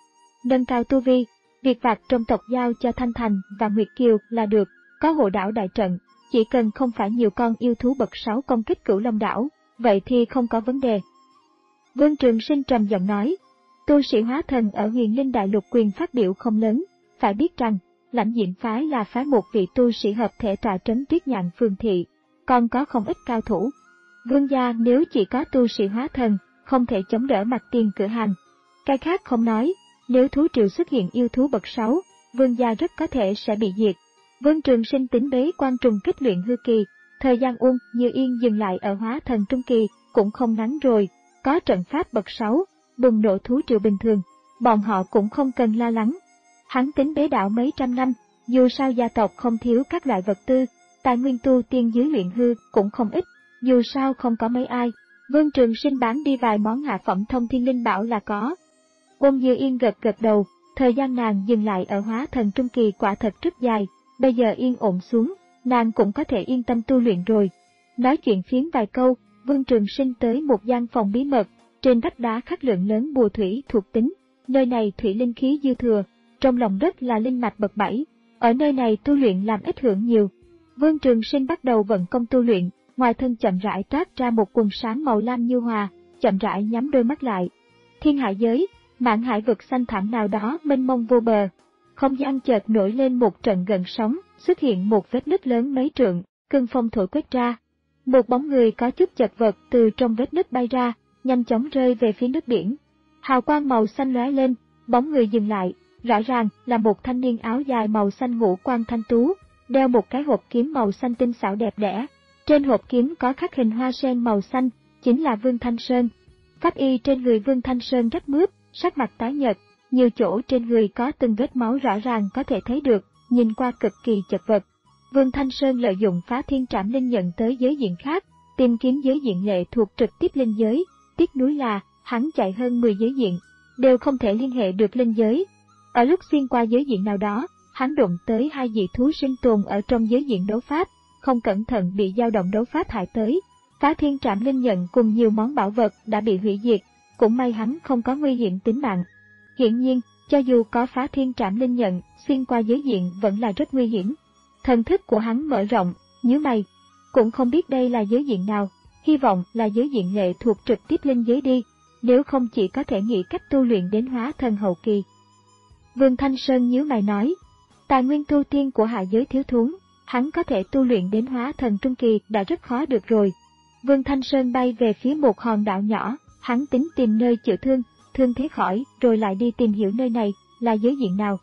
nâng cao tu vi, việc vặt trong tộc giao cho Thanh Thành và Nguyệt Kiều là được, có hộ đảo đại trận, chỉ cần không phải nhiều con yêu thú bậc sáu công kích Cửu Long đảo, vậy thì không có vấn đề. Vương Trường Sinh trầm giọng nói, tu sĩ hóa thần ở Huyền Linh Đại Lục quyền phát biểu không lớn, phải biết rằng, Lãnh Diệm phái là phái một vị tu sĩ hợp thể tọa trấn Tuyết Nhạn Phường thị, còn có không ít cao thủ. Vương gia nếu chỉ có tu sĩ hóa thần, không thể chống đỡ mặt tiền cửa hàng. Cái khác không nói, nếu thú triều xuất hiện yêu thú bậc sáu, vương gia rất có thể sẽ bị diệt. Vương Trường Sinh tính bế quan trùng kích luyện hư kỳ, thời gian Uông Như Yên dừng lại ở hóa thần trung kỳ, cũng không ngắn rồi, có trận pháp bậc sáu, bùng nổ thú triều bình thường, bọn họ cũng không cần lo lắng. Hắn tính bế đạo mấy trăm năm, dù sao gia tộc không thiếu các loại vật tư, tài nguyên tu tiên dưới luyện hư cũng không ít, dù sao không có mấy ai. Vương Trường Sinh bán đi vài món hạ phẩm thông thiên linh bảo là có. Uông Như Yên gật gật đầu, thời gian nàng dừng lại ở hóa thần trung kỳ quả thật rất dài, bây giờ yên ổn xuống, nàng cũng có thể yên tâm tu luyện rồi. Nói chuyện phiếm vài câu, Vương Trường Sinh tới một gian phòng bí mật, trên vách đá khắc lượng lớn bùa thủy thuộc tính, nơi này thủy linh khí dư thừa, trong lòng đất là linh mạch bậc bảy, ở nơi này tu luyện làm ít hưởng nhiều. Vương Trường Sinh bắt đầu vận công tu luyện, ngoài thân chậm rãi toát ra một quần sáng màu lam nhu hòa, chậm rãi nhắm đôi mắt lại. Thiên hải giới, mạn hải vực xanh thẳm nào đó mênh mông vô bờ, không gian chợt nổi lên một trận gợn sóng, xuất hiện một vết nứt lớn mấy trượng, cơn phong thổi quét ra. Một bóng người có chút chật vật từ trong vết nứt bay ra, nhanh chóng rơi về phía nước biển. Hào quang màu xanh lóe lên, bóng người dừng lại, rõ ràng là một thanh niên áo dài màu xanh ngũ quan thanh tú, đeo một cái hộp kiếm màu xanh tinh xảo đẹp đẽ. Trên hộp kiếm có khắc hình hoa sen màu xanh, chính là Vương Thanh Sơn. Pháp y trên người Vương Thanh Sơn rất mướt, sắc mặt tái nhợt, nhiều chỗ trên người có từng vết máu rõ ràng có thể thấy được, nhìn qua cực kỳ chật vật. Vương Thanh Sơn lợi dụng phá thiên trảm linh nhận tới giới diện khác, tìm kiếm giới diện lệ thuộc trực tiếp linh giới, tiếc nuối là hắn chạy hơn mười giới diện, đều không thể liên hệ được linh giới. Ở lúc xuyên qua giới diện nào đó, hắn đụng tới hai dị thú sinh tồn ở trong giới diện đấu pháp, không cẩn thận bị dao động đấu pháp hại tới. Phá thiên trảm linh nhận cùng nhiều món bảo vật đã bị hủy diệt, cũng may hắn không có nguy hiểm tính mạng. Hiển nhiên, cho dù có phá thiên trảm linh nhận, xuyên qua giới diện vẫn là rất nguy hiểm. Thần thức của hắn mở rộng, nhíu mày, cũng không biết đây là giới diện nào, hy vọng là giới diện lệ thuộc trực tiếp linh giới đi, nếu không chỉ có thể nghĩ cách tu luyện đến hóa thần hậu kỳ. Vương Thanh Sơn nhíu mày nói, tài nguyên tu tiên của hạ giới thiếu thốn, hắn có thể tu luyện đến hóa thần trung kỳ đã rất khó được rồi. Vương Thanh Sơn bay về phía một hòn đảo nhỏ, hắn tính tìm nơi chữa thương, thương thế khỏi, rồi lại đi tìm hiểu nơi này là giới diện nào.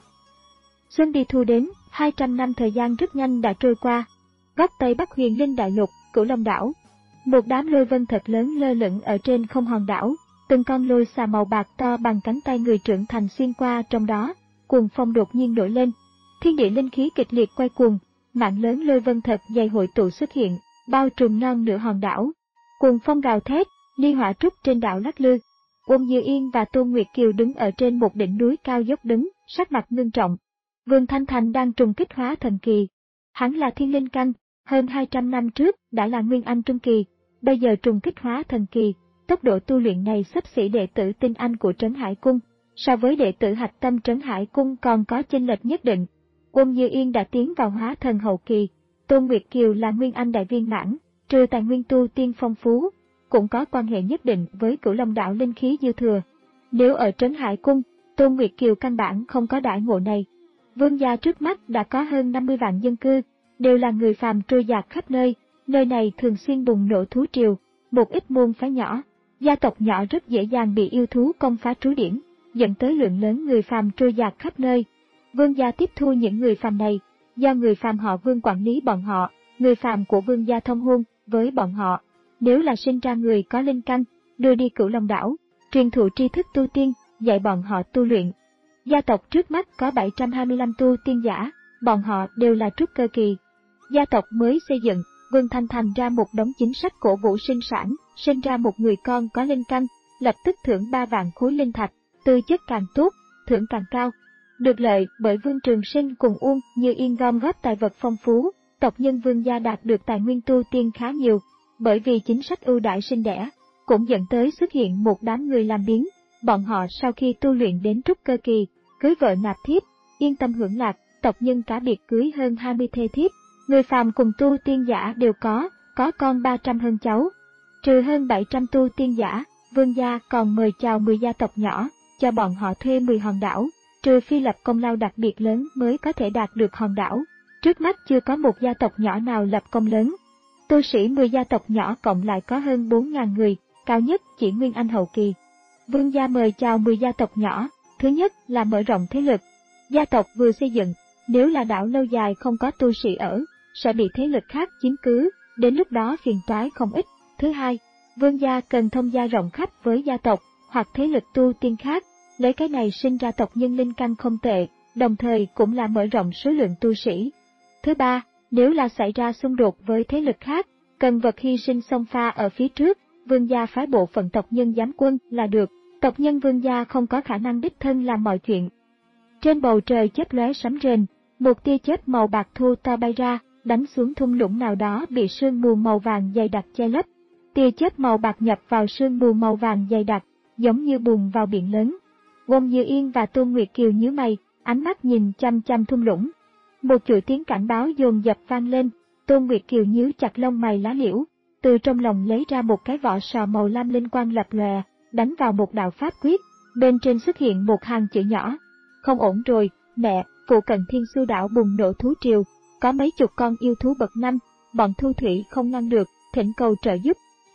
Xuân đi thu đến, hai trăm năm thời gian rất nhanh đã trôi qua. Góc Tây Bắc Huyền Linh Đại Lục, Cửu Long đảo. Một đám lôi vân thật lớn lơ lửng ở trên không hòn đảo, từng con lôi xà màu bạc to bằng cánh tay người trưởng thành xuyên qua trong đó, cuồng phong đột nhiên nổi lên. Thiên địa linh khí kịch liệt quay cuồng, mạng lớn lôi vân thật dày hội tụ xuất hiện, bao trùm non nửa hòn đảo. Cuồng phong gào thét, ly hỏa trúc trên đảo lắc lư. Uông Như Yên và Tôn Nguyệt Kiều đứng ở trên một đỉnh núi cao dốc đứng, sắc mặt ngưng trọng. Vương Thanh Thành đang trùng kích hóa thần kỳ. Hắn là thiên linh căn, hơn hai trăm năm trước đã là nguyên anh trung kỳ, bây giờ trùng kích hóa thần kỳ, tốc độ tu luyện này xấp xỉ đệ tử tinh anh của Trấn Hải Cung, so với đệ tử hạch tâm Trấn Hải Cung còn có chênh lệch nhất định. Uông Như Yên đã tiến vào hóa thần hậu kỳ, Tôn Nguyệt Kiều là nguyên anh đại viên mãn, trừ tài nguyên tu tiên phong phú, cũng có quan hệ nhất định với Cửu Long đảo linh khí dư thừa. Nếu ở Trấn Hải Cung, Tôn Nguyệt Kiều căn bản không có đãi ngộ này. Vương gia trước mắt đã có hơn năm mươi vạn dân cư, đều là người phàm trôi dạt khắp nơi, nơi này thường xuyên bùng nổ thú triều, một ít môn phái nhỏ, gia tộc nhỏ rất dễ dàng bị yêu thú công phá trú điển, dẫn tới lượng lớn người phàm trôi dạt khắp nơi. Vương gia tiếp thu những người phàm này, do người phàm họ Vương quản lý bọn họ, người phàm của Vương gia thông hôn với bọn họ. Nếu là sinh ra người có linh căn, đưa đi Cửu Long đảo, truyền thụ tri thức tu tiên, dạy bọn họ tu luyện. Gia tộc trước mắt có bảy trăm hai mươi lăm tu tiên giả, bọn họ đều là trúc cơ kỳ. Gia tộc mới xây dựng, Vương Thanh Thành ra một đống chính sách cổ vũ sinh sản, sinh ra một người con có linh căn, lập tức thưởng ba vạn khối linh thạch, tư chất càng tốt, thưởng càng cao. Được lợi bởi Vương Trường Sinh cùng Uông Như Yên gom góp tài vật phong phú, tộc nhân Vương gia đạt được tài nguyên tu tiên khá nhiều. Bởi vì chính sách ưu đãi sinh đẻ, cũng dẫn tới xuất hiện một đám người làm biếng, bọn họ sau khi tu luyện đến trúc cơ kỳ, cưới vợ nạp thiếp, yên tâm hưởng lạc, tộc nhân cả biệt cưới hơn hai mươi thê thiếp. Người phàm cùng tu tiên giả đều có, có con ba trăm hơn cháu. Trừ hơn bảy trăm tu tiên giả, vương gia còn mời chào mười gia tộc nhỏ, cho bọn họ thuê mười hòn đảo, trừ phi lập công lao đặc biệt lớn mới có thể đạt được hòn đảo. Trước mắt chưa có một gia tộc nhỏ nào lập công lớn. Tu sĩ mười gia tộc nhỏ cộng lại có hơn bốn nghìn người, cao nhất chỉ Nguyên Anh hậu kỳ. Vương gia mời chào mười gia tộc nhỏ, thứ nhất là mở rộng thế lực. Gia tộc vừa xây dựng, nếu là đảo lâu dài không có tu sĩ ở, sẽ bị thế lực khác chiếm cứ, đến lúc đó phiền toái không ít. Thứ hai, vương gia cần thông gia rộng khắp với gia tộc hoặc thế lực tu tiên khác, lấy cái này sinh ra tộc nhân linh căn không tệ, đồng thời cũng là mở rộng số lượng tu sĩ. Thứ ba, nếu là xảy ra xung đột với thế lực khác, cần vật hy sinh xông pha ở phía trước, vương gia phái bộ phận tộc nhân giám quân là được, tộc nhân vương gia không có khả năng đích thân làm mọi chuyện. Trên bầu trời chớp lóe sấm rền, một tia chớp màu bạc thu to bay ra, đánh xuống thung lũng nào đó bị sương mù màu vàng dày đặc che lấp. Tia chớp màu bạc nhập vào sương mù màu vàng dày đặc, giống như bùn vào biển lớn. Wong Như Yên và Tôn Nguyệt Kiều nhíu mày, ánh mắt nhìn chăm chăm thung lũng. Một chuỗi tiếng cảnh báo dồn dập vang lên, Tôn Nguyệt Kiều nhíu chặt lông mày lá liễu, từ trong lòng lấy ra một cái vỏ sò màu lam linh quang lập lòe, đánh vào một đạo pháp quyết, bên trên xuất hiện một hàng chữ nhỏ. Không ổn rồi, mẹ, phụ cận Thiên Xu đảo bùng nổ thú triều, có mấy chục con yêu thú bậc năm, bọn thu thủy không ngăn được, thỉnh cầu trợ giúp.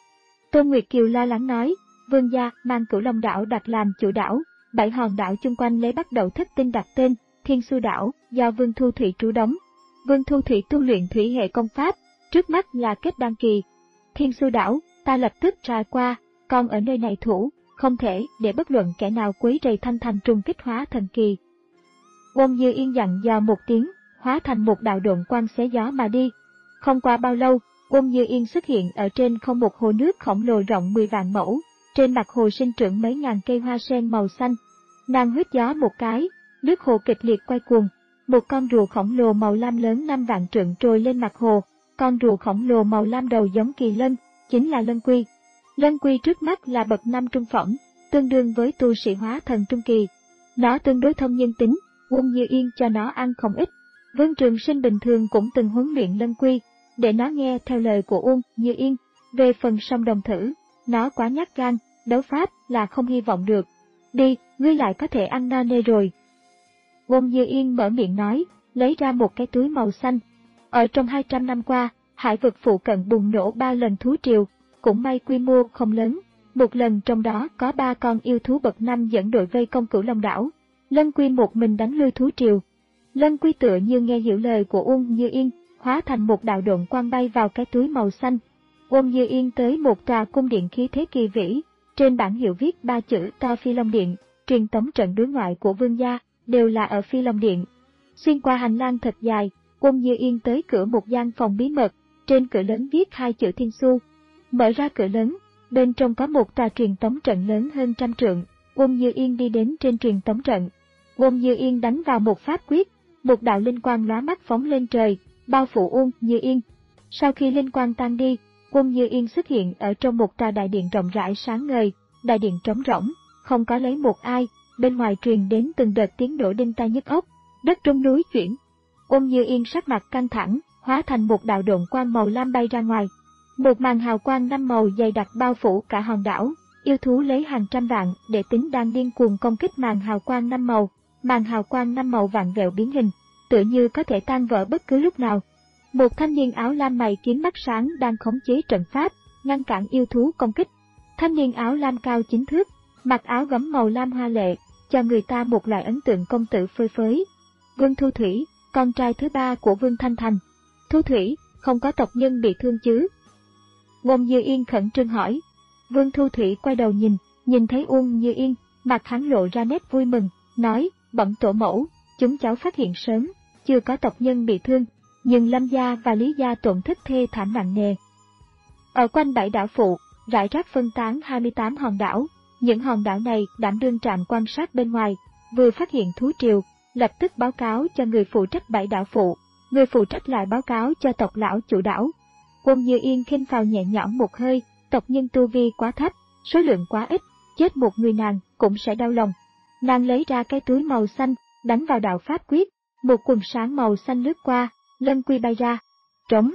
Tôn Nguyệt Kiều lo lắng nói, vương gia mang Cửu Long đảo đặt làm chủ đảo, bảy hòn đảo chung quanh lấy bắt đầu thất tinh đặt tên, Thiên Xu đảo, do Vương Thu Thủy trú đóng. Vương Thu Thủy tu luyện thủy hệ công pháp, trước mắt là kết đan kỳ. Thiên Xu đảo, ta lập tức ra qua, con ở nơi này thủ, không thể để bất luận kẻ nào quấy rầy Thanh Thành trùng kích hóa thần kỳ. Wong Như Yên dặn dò một tiếng, hóa thành một đạo độn quang xé gió mà đi. Không qua bao lâu, Wong Như Yên xuất hiện ở trên không một hồ nước khổng lồ rộng mười vạn mẫu, trên mặt hồ sinh trưởng mấy ngàn cây hoa sen màu xanh. Nàng huýt gió một cái, nước hồ kịch liệt quay cuồng, một con rùa khổng lồ màu lam lớn năm vạn trượng trồi lên mặt hồ, con rùa khổng lồ màu lam đầu giống kỳ lân, chính là Lân Quy. Lân Quy trước mắt là bậc năm trung phẩm, tương đương với tu sĩ hóa thần trung kỳ. Nó tương đối thông nhân tính, Wong Như Yên cho nó ăn không ít. Vương Trường Sinh bình thường cũng từng huấn luyện Lân Quy, để nó nghe theo lời của Wong Như Yên. Về phần song đồng thử, nó quá nhát gan, đấu pháp là không hy vọng được. Đi, ngươi lại có thể ăn no nê rồi. Wong Như Yên mở miệng nói, lấy ra một cái túi màu xanh. Ở trong hai trăm năm qua, hải vực phụ cận bùng nổ ba lần thú triều, cũng may quy mô không lớn. Một lần trong đó có ba con yêu thú bậc năm dẫn đội vây công Cửu Long đảo. Lân Quy một mình đánh lui thú triều. Lân Quy tựa như nghe hiểu lời của Wong Như Yên, hóa thành một đạo độn quang bay vào cái túi màu xanh. Wong Như Yên tới một tòa cung điện khí thế kỳ vĩ, trên bảng hiệu viết ba chữ to Phi Long Điện, truyền tống trận đối ngoại của vương gia, đều là ở Phi Long Điện. Xuyên qua hành lang thật dài, Wong Như Yên tới cửa một gian phòng bí mật, trên cửa lớn viết hai chữ Thiên Xu. Mở ra cửa lớn, bên trong có một tòa truyền tống trận lớn hơn trăm trượng. Wong Như Yên đi đến trên truyền tống trận. Wong Như Yên đánh vào một pháp quyết, một đạo linh quang lóa mắt phóng lên trời, bao phủ Wong Như Yên. Sau khi linh quang tan đi, Wong Như Yên xuất hiện ở trong một tòa đại điện rộng rãi sáng ngời, đại điện trống rỗng, không có lấy một ai, bên ngoài truyền đến từng đợt tiếng nổ đinh tai nhức óc, đất rung núi chuyển. Wong Như Yên sắc mặt căng thẳng, hóa thành một đạo độn quang màu lam bay ra ngoài. Một màn hào quang năm màu dày đặc bao phủ cả hòn đảo, yêu thú lấy hàng trăm vạn để tính đang điên cuồng công kích màn hào quang năm màu, màn hào quang năm màu vạn vẹo biến hình, tựa như có thể tan vỡ bất cứ lúc nào. Một thanh niên áo lam mày kiếm mắt sáng đang khống chế trận pháp, ngăn cản yêu thú công kích. Thanh niên áo lam cao chín thước, mặc áo gấm màu lam hoa lệ, cho người ta một loại ấn tượng công tử phơi phới. Vương Thu Thủy, con trai thứ ba của Vương Thanh Thành. Thu Thủy, không có tộc nhân bị thương chứ? Wong Như Yên khẩn trương hỏi. Vương Thu Thủy quay đầu nhìn, nhìn thấy Wong Như Yên, mặt hắn lộ ra nét vui mừng, nói, bẩm tổ mẫu, chúng cháu phát hiện sớm, chưa có tộc nhân bị thương, nhưng Lâm gia và Lý gia tổn thất thê thảm nặng nề. Ở quanh bảy đảo phụ, rải rác phân tán hai mươi tám hòn đảo, những hòn đảo này đảm đương trạm quan sát bên ngoài, vừa phát hiện thú triều, lập tức báo cáo cho người phụ trách bảy đảo phụ, người phụ trách lại báo cáo cho tộc lão chủ đảo. Wong Như Yên khinh phào nhẹ nhõm một hơi, tộc nhân tu vi quá thấp, số lượng quá ít, chết một người nàng cũng sẽ đau lòng. Nàng lấy ra cái túi màu xanh, đánh vào đạo pháp quyết, một quần sáng màu xanh lướt qua, Lân Quy bay ra. Trống.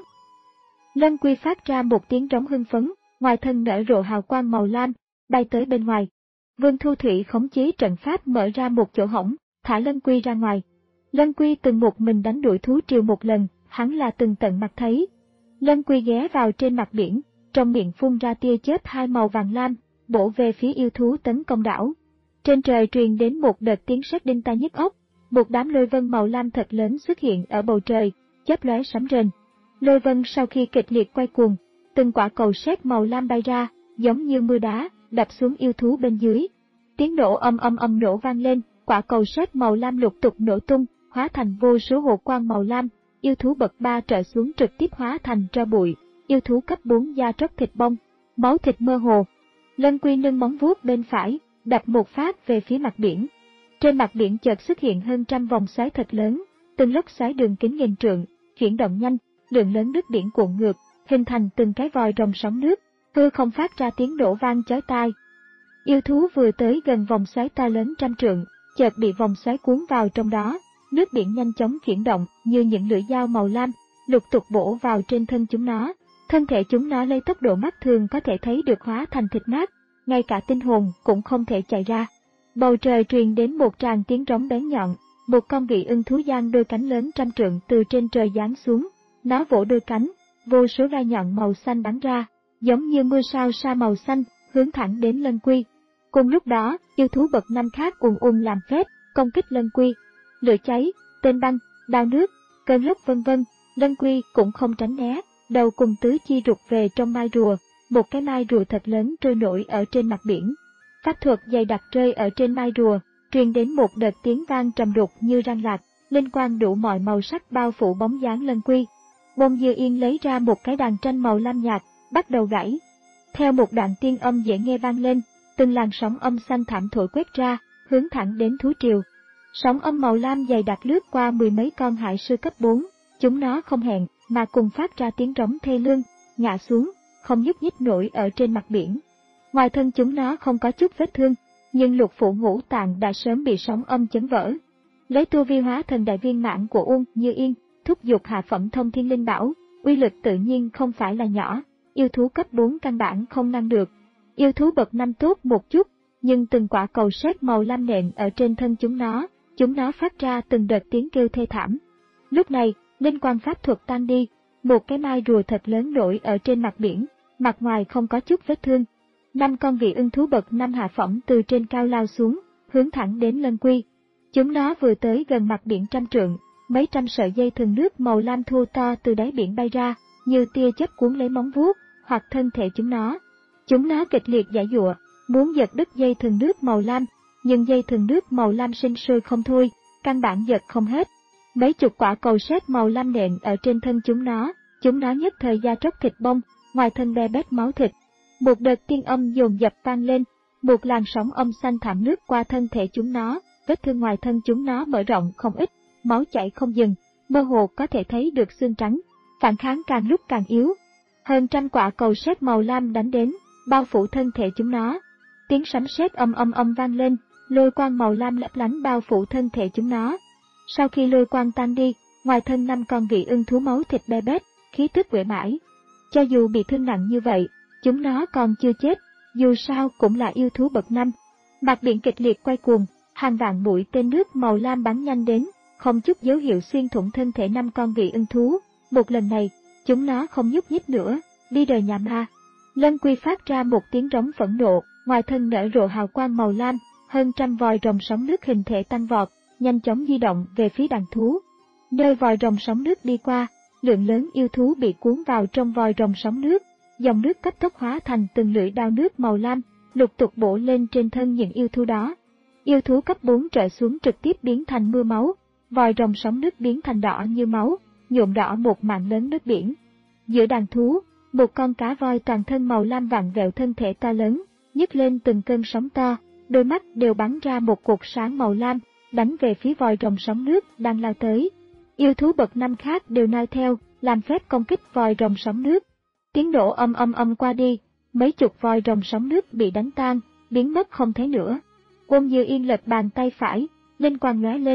Lân Quy phát ra một tiếng trống hưng phấn, ngoài thân nở rộ hào quang màu lam, bay tới bên ngoài. Vương Thu Thủy khống chế trận pháp mở ra một chỗ hổng, thả Lân Quy ra ngoài. Lân Quy từng một mình đánh đuổi thú triều một lần, hắn là từng tận mặt thấy. Lân Quy ghé vào trên mặt biển, trong miệng phun ra tia chớp hai màu vàng lam, bổ về phía yêu thú tấn công đảo. Trên trời truyền đến một đợt tiếng sét đinh tai nhức óc, một đám lôi vân màu lam thật lớn xuất hiện ở bầu trời, chớp lóe sấm rền. Lôi vân sau khi kịch liệt quay cuồng, từng quả cầu sét màu lam bay ra, giống như mưa đá, đập xuống yêu thú bên dưới. Tiếng nổ âm âm âm nổ vang lên, quả cầu sét màu lam lục tục nổ tung, hóa thành vô số hồ quang màu lam, yêu thú bậc ba trở xuống trực tiếp hóa thành tro bụi, yêu thú cấp bốn da tróc thịt bong, máu thịt mơ hồ. Lân Quy nâng móng vuốt bên phải, đập một phát về phía mặt biển. Trên mặt biển chợt xuất hiện hơn trăm vòng xoáy thật lớn, từng lốc xoáy đường kính nghìn trượng, chuyển động nhanh, lượng lớn nước biển cuộn ngược, hình thành từng cái vòi rồng sóng nước, hư không phát ra tiếng nổ vang chói tai. Yêu thú vừa tới gần vòng xoáy to lớn trăm trượng, chợt bị vòng xoáy cuốn vào trong đó, nước biển nhanh chóng chuyển động như những lưỡi dao màu lam, lục tục bổ vào trên thân chúng nó. Thân thể chúng nó lấy tốc độ mắt thường có thể thấy được hóa thành thịt nát, ngay cả tinh hồn cũng không thể chạy ra. Bầu trời truyền đến một tràng tiếng rống bén nhọn, một con vị ưng thú giang đôi cánh lớn trăm trượng từ trên trời giáng xuống, nó vỗ đôi cánh, vô số gai nhọn màu xanh bắn ra, giống như mưa sao sa màu xanh, hướng thẳng đến Lân Quy. Cùng lúc đó, yêu thú bậc năm khác ùn ùn làm phép, công kích Lân Quy. Lửa cháy, tên băng, đao nước, cơn lốc vân vân, Lân Quy cũng không tránh né, đầu cùng tứ chi rụt về trong mai rùa, một cái mai rùa thật lớn trôi nổi ở trên mặt biển. Pháp thuật dày đặc rơi ở trên mai rùa, truyền đến một đợt tiếng vang trầm đục như răng lạc, linh quang đủ mọi màu sắc bao phủ bóng dáng Lân Quy. Bông Dư Yên lấy ra một cái đàn tranh màu lam nhạt, bắt đầu gảy. Theo một đoạn tiên âm dễ nghe vang lên, từng làn sóng âm xanh thảm thổi quét ra, hướng thẳng đến thú triều. Sóng âm màu lam dày đặc lướt qua mười mấy con hải sư cấp bốn, chúng nó không hẹn mà cùng phát ra tiếng rống thê lương, ngã xuống, không nhúc nhích nổi ở trên mặt biển. Ngoài thân chúng nó không có chút vết thương, nhưng lục phủ ngũ tạng đã sớm bị sóng âm chấn vỡ. Lấy tu vi hóa thần đại viên mãn của Uông Như Yên, thúc giục hạ phẩm thông thiên linh bảo, uy lực tự nhiên không phải là nhỏ, yêu thú cấp bốn căn bản không ngăn được. Yêu thú bậc năm tốt một chút, nhưng từng quả cầu sét màu lam nện ở trên thân chúng nó, chúng nó phát ra từng đợt tiếng kêu thê thảm. Lúc này, linh quang pháp thuật tan đi, một cái mai rùa thật lớn nổi ở trên mặt biển, mặt ngoài không có chút vết thương. Năm con vị ưng thú bậc năm hạ phẩm từ trên cao lao xuống, hướng thẳng đến Lân Quy. Chúng nó vừa tới gần mặt biển trăm trượng, mấy trăm sợi dây thừng nước màu lam thô to từ đáy biển bay ra, như tia chớp cuốn lấy móng vuốt hoặc thân thể chúng nó. Chúng nó kịch liệt giãy giụa, muốn giật đứt dây thừng nước màu lam, nhưng dây thừng nước màu lam sinh sôi không thôi, căn bản giật không hết. Mấy chục quả cầu sét màu lam nện ở trên thân chúng nó, chúng nó nhất thời da tróc thịt bong, ngoài thân be bét máu thịt. Một đợt tiên âm dồn dập vang lên, một làn sóng âm xanh thảm lướt qua thân thể chúng nó, vết thương ngoài thân chúng nó mở rộng không ít, máu chảy không dừng, mơ hồ có thể thấy được xương trắng, phản kháng càng lúc càng yếu. Hơn trăm quả cầu sét màu lam đánh đến, bao phủ thân thể chúng nó. Tiếng sấm sét âm âm âm vang lên, lôi quang màu lam lấp lánh bao phủ thân thể chúng nó. Sau khi lôi quang tan đi, ngoài thân năm con vị ưng thú máu thịt be bét, khí tức uể mãi. Cho dù bị thương nặng như vậy, chúng nó còn chưa chết, dù sao cũng là yêu thú bậc năm. Mặt biển kịch liệt quay cuồng, hàng vạn mũi tên nước màu lam bắn nhanh đến, không chút dấu hiệu xuyên thủng thân thể năm con vị ưng thú. Một lần này, chúng nó không nhúc nhích nữa, đi đời nhà ma. Lân Quy phát ra một tiếng rống phẫn nộ, ngoài thân nở rộ hào quang màu lam, hơn trăm vòi rồng sóng nước hình thể tăng vọt, nhanh chóng di động về phía đàn thú. Nơi vòi rồng sóng nước đi qua, lượng lớn yêu thú bị cuốn vào trong vòi rồng sóng nước, dòng nước cấp tốc hóa thành từng lưỡi đao nước màu lam, lục tục bổ lên trên thân những yêu thú đó. Yêu thú cấp bốn trở xuống trực tiếp biến thành mưa máu, vòi rồng sóng nước biến thành đỏ như máu, nhuộm đỏ một mảng lớn nước biển. Giữa đàn thú, một con cá voi toàn thân màu lam vặn vẹo thân thể to lớn, nhấc lên từng cơn sóng to, đôi mắt đều bắn ra một cột sáng màu lam, đánh về phía vòi rồng sóng nước đang lao tới. Yêu thú bậc năm khác đều noi theo, làm phép công kích vòi rồng sóng nước. Tiếng nổ âm âm âm qua đi, mấy chục vòi rồng sóng nước bị đánh tan, biến mất không thấy nữa. Ôn Dư Yên lật bàn tay phải, linh quang lóe lên,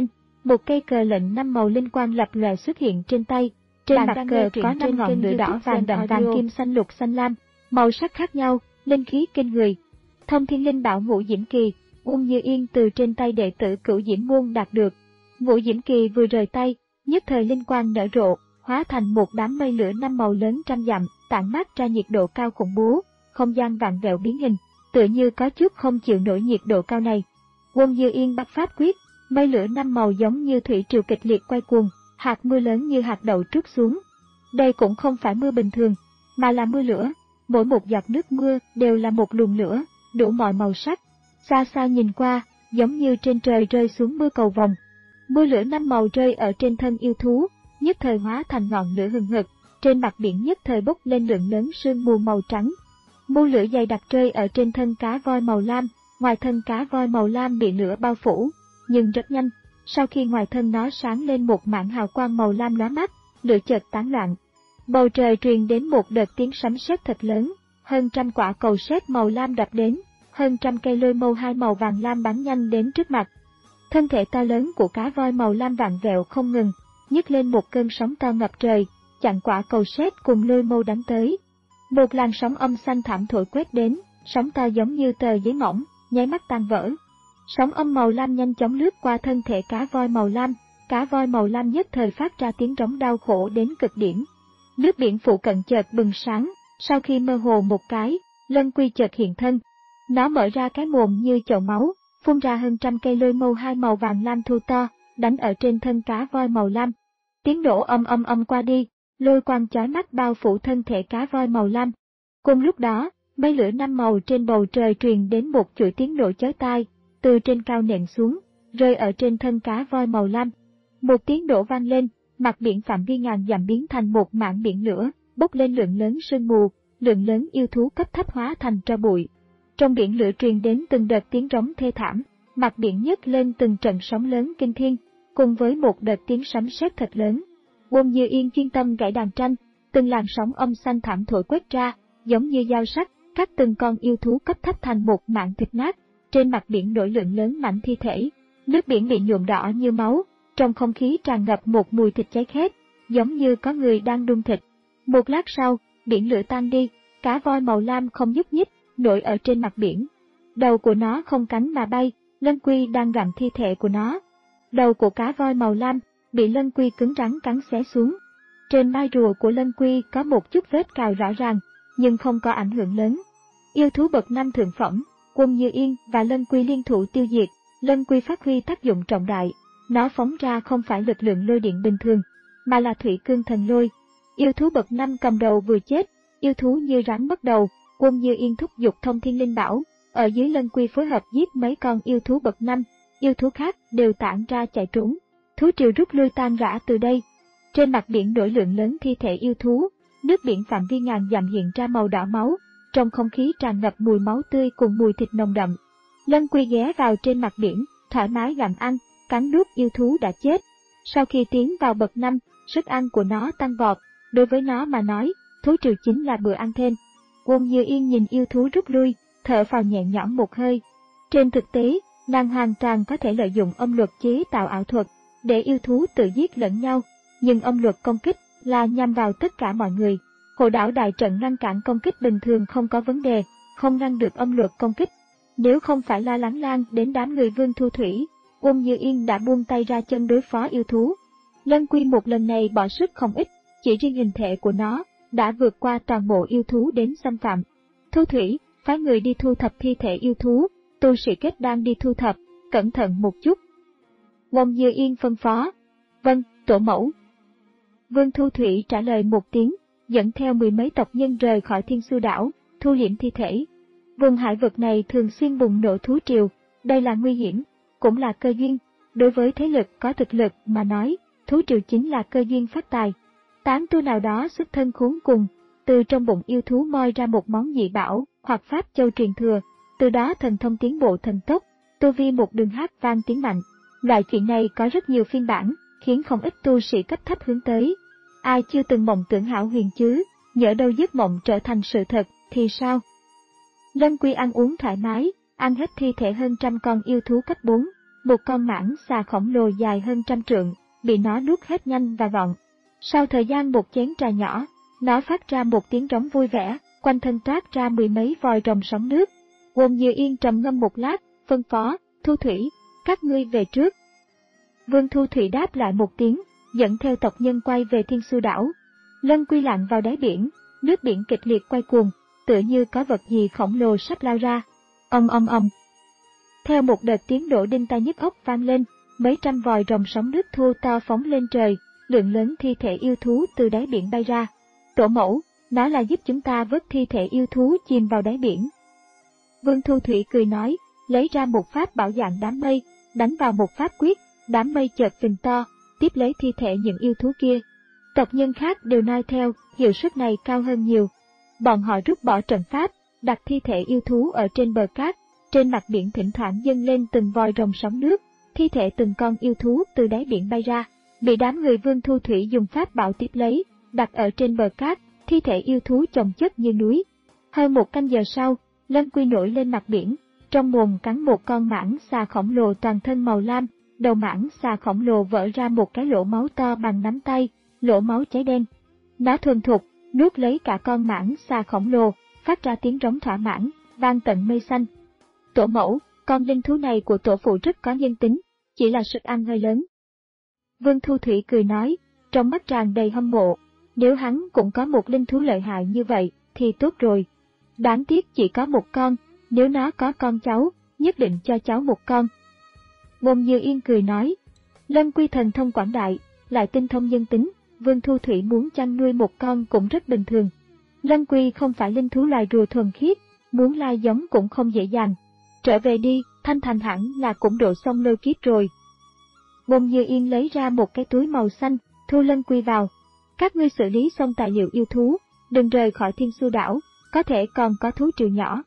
Một cây cờ lệnh năm màu linh quang lập lòe xuất hiện trên tay. Trên mặt cờ có năm ngọn lửa đỏ vàng đậm vàng kim xanh lục xanh lam, màu sắc khác nhau, linh khí kinh người. Thông Thiên Linh Bảo Ngũ Diễm Kỳ, Uông Như Yên từ trên tay đệ tử Cửu Diễm Môn đạt được. Ngũ Diễm Kỳ vừa rời tay, nhất thời linh quang nở rộ, hóa thành một đám mây lửa năm màu lớn trăm dặm, tản mát ra nhiệt độ cao khủng bố, không gian vặn vẹo biến hình, tựa như có chút không chịu nổi nhiệt độ cao này. Uông Như Yên bắt pháp quyết, mây lửa năm màu giống như thủy triều kịch liệt quay cuồng, hạt mưa lớn như hạt đậu trút xuống. Đây cũng không phải mưa bình thường, mà là mưa lửa, mỗi một giọt nước mưa đều là một luồng lửa, đủ mọi màu sắc. Xa xa nhìn qua, giống như trên trời rơi xuống mưa cầu vồng. Mưa lửa năm màu rơi ở trên thân yêu thú, nhất thời hóa thành ngọn lửa hừng hực, trên mặt biển nhất thời bốc lên lượng lớn sương mù màu trắng. Mưa lửa dày đặc rơi ở trên thân cá voi màu lam, ngoài thân cá voi màu lam bị lửa bao phủ, nhưng rất nhanh, sau khi ngoài thân nó sáng lên một mảng hào quang màu lam lóa mắt, lửa chợt tán loạn. Bầu trời truyền đến một đợt tiếng sấm sét thật lớn, hơn trăm quả cầu sét màu lam đập đến, hơn trăm cây lôi mâu hai màu vàng lam bắn nhanh đến trước mặt. Thân thể to lớn của cá voi màu lam vặn vẹo không ngừng, nhấc lên một cơn sóng to ngập trời, chặn quả cầu sét cùng lôi mâu đánh tới. Một làn sóng âm xanh thảm thổi quét đến, sóng to giống như tờ giấy mỏng, nháy mắt tan vỡ. Sóng âm màu lam nhanh chóng lướt qua thân thể cá voi màu lam, cá voi màu lam nhất thời phát ra tiếng rống đau khổ đến cực điểm. Nước biển phụ cận chợt bừng sáng, sau khi mơ hồ một cái, Lân Quy chợt hiện thân. Nó mở ra cái mồm như chậu máu, phun ra hơn trăm cây lôi mâu hai màu vàng lam thu to, đánh ở trên thân cá voi màu lam. Tiếng nổ âm âm âm qua đi, lôi quang chói mắt bao phủ thân thể cá voi màu lam. Cùng lúc đó, mây lửa năm màu trên bầu trời truyền đến một chuỗi tiếng nổ chói tai, từ trên cao nện xuống, rơi ở trên thân cá voi màu lam. Một tiếng nổ vang lên, mặt biển phạm vi ngàn dặm biến thành một mảng biển lửa, bốc lên lượng lớn sương mù, lượng lớn yêu thú cấp thấp hóa thành tro bụi. Trong biển lửa truyền đến từng đợt tiếng rống thê thảm, mặt biển nhấc lên từng trận sóng lớn kinh thiên, cùng với một đợt tiếng sấm sét thật lớn. Uông Như Yên chuyên tâm gảy đàn tranh, từng làn sóng âm xanh thảm thổi quét ra, giống như dao sắc, cắt từng con yêu thú cấp thấp thành một mảng thịt nát. Trên mặt biển nổi lượng lớn mảnh thi thể, nước biển bị nhuộm đỏ như máu, trong không khí tràn ngập một mùi thịt cháy khét, giống như có người đang đun thịt. Một lát sau, biển lửa tan đi, cá voi màu lam không nhúc nhích, nổi ở trên mặt biển. Đầu của nó không cánh mà bay, Lân Quy đang gặm thi thể của nó. Đầu của cá voi màu lam bị Lân Quy cứng rắn cắn xé xuống. Trên mai rùa của Lân Quy có một chút vết cào rõ ràng, nhưng không có ảnh hưởng lớn. Yêu thú bậc năm thượng phẩm, Uông Như Yên và Lân Quy liên thủ tiêu diệt. Lân Quy phát huy tác dụng trọng đại, nó phóng ra không phải lực lượng lôi điện bình thường, mà là thủy cương thần lôi. Yêu thú bậc năm cầm đầu vừa chết, yêu thú như rắn mất đầu, Uông Như Yên thúc giục Thông Thiên Linh Bảo, ở dưới Lân Quy phối hợp giết mấy con yêu thú bậc năm, yêu thú khác đều tản ra chạy trốn. Thú triều rút lui tan rã từ đây. Trên mặt biển nổi lượng lớn thi thể yêu thú, nước biển phạm vi ngàn dặm hiện ra màu đỏ máu, trong không khí tràn ngập mùi máu tươi cùng mùi thịt nồng đậm. Lân Quy ghé vào trên mặt biển, thoải mái gặm ăn, cắn nuốt yêu thú đã chết. Sau khi tiến vào bậc năm, sức ăn của nó tăng vọt, đối với nó mà nói, thú triều chính là bữa ăn thêm. Uông Như Yên nhìn yêu thú rút lui, thở phào nhẹ nhõm một hơi. Trên thực tế, nàng hoàn toàn có thể lợi dụng âm luật chế tạo ảo thuật, để yêu thú tự giết lẫn nhau, nhưng âm luật công kích là nhằm vào tất cả mọi người. Hộ đảo đại trận ngăn cản công kích bình thường không có vấn đề, không ngăn được âm luật công kích. Nếu không phải lo lắng lan đến đám người Vương Thu Thủy, Uông Như Yên đã buông tay ra chân đối phó yêu thú. Lân Quy một lần này bỏ sức không ít, chỉ riêng hình thể của nó đã vượt qua toàn bộ yêu thú đến xâm phạm. Thu Thủy, phái người đi thu thập thi thể yêu thú, tu sĩ kết đang đi thu thập, cẩn thận một chút. Uông Như Yên phân phó. Vâng, tổ mẫu. Vương Thu Thủy trả lời một tiếng, dẫn theo mười mấy tộc nhân rời khỏi Thiên Xu đảo, thu liễm thi thể. Vùng hải vực này thường xuyên bùng nổ thú triều, đây là nguy hiểm, cũng là cơ duyên. Đối với thế lực có thực lực mà nói, thú triều chính là cơ duyên phát tài. Tán tu nào đó xuất thân khốn cùng, từ trong bụng yêu thú moi ra một món dị bảo hoặc pháp châu truyền thừa, từ đó thần thông tiến bộ thần tốc, tu vi một đường hát vang tiếng mạnh. Loại chuyện này có rất nhiều phiên bản, khiến không ít tu sĩ cấp thấp hướng tới. Ai chưa từng mộng tưởng hão huyền chứ, nhỡ đâu giấc mộng trở thành sự thật, thì sao? Lân Quy ăn uống thoải mái, ăn hết thi thể hơn trăm con yêu thú cấp bốn, một con mãng xà khổng lồ dài hơn trăm trượng, bị nó nuốt hết nhanh và gọn. Sau thời gian một chén trà nhỏ, nó phát ra một tiếng rống vui vẻ, quanh thân toát ra mười mấy vòi rồng sóng nước. Wong Như Yên trầm ngâm một lát, phân phó, Thu Thủy, các ngươi về trước. Vương Thu Thủy đáp lại một tiếng, dẫn theo tộc nhân quay về Thiên Su đảo. Lân Quy lặn vào đáy biển, nước biển kịch liệt quay cuồng, tựa như có vật gì khổng lồ sắp lao ra. Ong ong ong. Theo một đợt tiếng nổ đinh tai nhức óc vang lên, mấy trăm vòi rồng sóng nước thô to phóng lên trời, lượng lớn thi thể yêu thú từ đáy biển bay ra. Tổ mẫu, nó là giúp chúng ta vớt thi thể yêu thú chìm vào đáy biển. Vương Thu Thủy cười nói, lấy ra một pháp bảo dạng đám mây, đánh vào một pháp quyết, đám mây chợt phình to, tiếp lấy thi thể những yêu thú kia. Tộc nhân khác đều noi theo, hiệu suất này cao hơn nhiều. Bọn họ rút bỏ trận pháp, đặt thi thể yêu thú ở trên bờ cát, trên mặt biển thỉnh thoảng dâng lên từng vòi rồng sóng nước, thi thể từng con yêu thú từ đáy biển bay ra, bị đám người Vương Thu Thủy dùng pháp bảo tiếp lấy, đặt ở trên bờ cát, thi thể yêu thú chồng chất như núi. Hơn một canh giờ sau, Lân Quy nổi lên mặt biển, trong mồm cắn một con mãng xà khổng lồ toàn thân màu lam, đầu mãng xà khổng lồ vỡ ra một cái lỗ máu to bằng nắm tay, lỗ máu cháy đen. Nó thuần thục, nuốt lấy cả con mãng xà khổng lồ, phát ra tiếng rống thỏa mãn, vang tận mây xanh. Tổ mẫu, con linh thú này của tổ phụ rất có nhân tính, chỉ là sức ăn hơi lớn. Vương Thu Thủy cười nói, trong mắt tràn đầy hâm mộ, nếu hắn cũng có một linh thú lợi hại như vậy, thì tốt rồi. Đáng tiếc chỉ có một con, nếu nó có con cháu, nhất định cho cháu một con. Wong Như Yên cười nói, Lân Quy thần thông quảng đại, lại tinh thông nhân tính, Vương Thu Thủy muốn chăn nuôi một con cũng rất bình thường. Lân Quy không phải linh thú loài rùa thuần khiết, muốn lai giống cũng không dễ dàng. Trở về đi, Thanh Thành hẳn là cũng độ xong lôi kiếp rồi. Wong Như Yên lấy ra một cái túi màu xanh, thu Lân Quy vào. Các ngươi xử lý xong tài liệu yêu thú, đừng rời khỏi Thiên Su đảo, có thể còn có thú trừ nhỏ.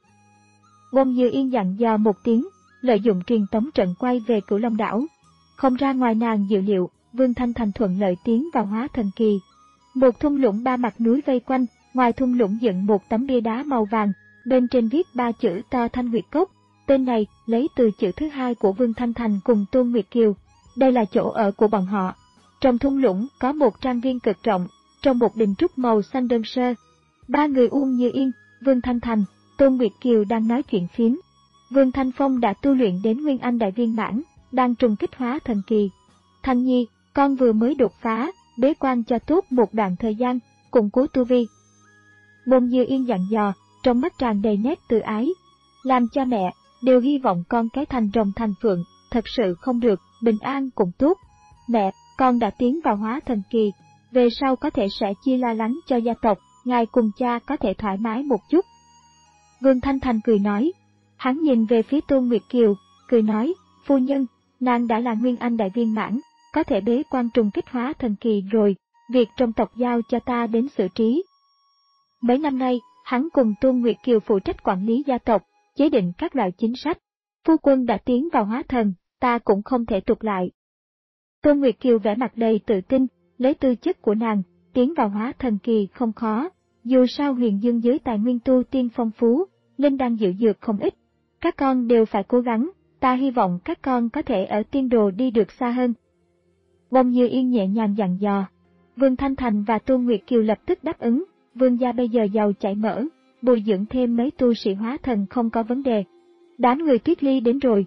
Wong Như Yên dặn dò một tiếng, lợi dụng truyền tống trận quay về Cửu Long đảo. Không ra ngoài nàng dự liệu, Vương Thanh Thành thuận lợi tiến vào Hóa Thần Kỳ. Một thung lũng ba mặt núi vây quanh, ngoài thung lũng dựng một tấm bia đá màu vàng, bên trên viết ba chữ to Thanh Nguyệt Cốc. Tên này lấy từ chữ thứ hai của Vương Thanh Thành cùng Tôn Nguyệt Kiều. Đây là chỗ ở của bọn họ. Trong thung lũng có một trang viên cực rộng, trong một đình trúc màu xanh đơn sơ. Ba người Uông Như Yên, Vương Thanh Thành, Tôn Nguyệt Kiều đang nói chuyện phiếm. Vương Thanh Phong đã tu luyện đến Nguyên Anh đại viên mãn, đang trùng kích Hóa Thần Kỳ. Thanh Nhi, con vừa mới đột phá, bế quan cho tốt một đoạn thời gian, củng cố tu vi. Wong Như Yên dặn dò, trong mắt tràn đầy nét tự ái. Làm cha mẹ, đều hy vọng con cái thành rồng thành phượng, thật sự không được, bình an cũng tốt. Mẹ, con đã tiến vào Hóa Thần Kỳ, về sau có thể sẽ chia lo lắng cho gia tộc, ngài cùng cha có thể thoải mái một chút. Vương Thanh Thành cười nói. Hắn nhìn về phía Tôn Nguyệt Kiều, cười nói, phu nhân, nàng đã là Nguyên Anh đại viên mãn, có thể bế quan trùng kích Hóa Thần Kỳ rồi, việc trong tộc giao cho ta đến xử trí. Mấy năm nay, hắn cùng Tôn Nguyệt Kiều phụ trách quản lý gia tộc, chế định các loại chính sách. Phu quân đã tiến vào Hóa Thần, ta cũng không thể tụt lại. Tôn Nguyệt Kiều vẻ mặt đầy tự tin, lấy tư chất của nàng, tiến vào Hóa Thần Kỳ không khó, dù sao huyền dương giới tài nguyên tu tiên phong phú, linh đan dự dược không ít. Các con đều phải cố gắng, ta hy vọng các con có thể ở tiên đồ đi được xa hơn. Wong Như Yên nhẹ nhàng dặn dò. Vương Thanh Thành và Tôn Nguyệt Kiều lập tức đáp ứng, Vương gia bây giờ giàu chảy mỡ, bồi dưỡng thêm mấy tu sĩ hóa thần không có vấn đề. Đám người Tuyết Ly đến rồi.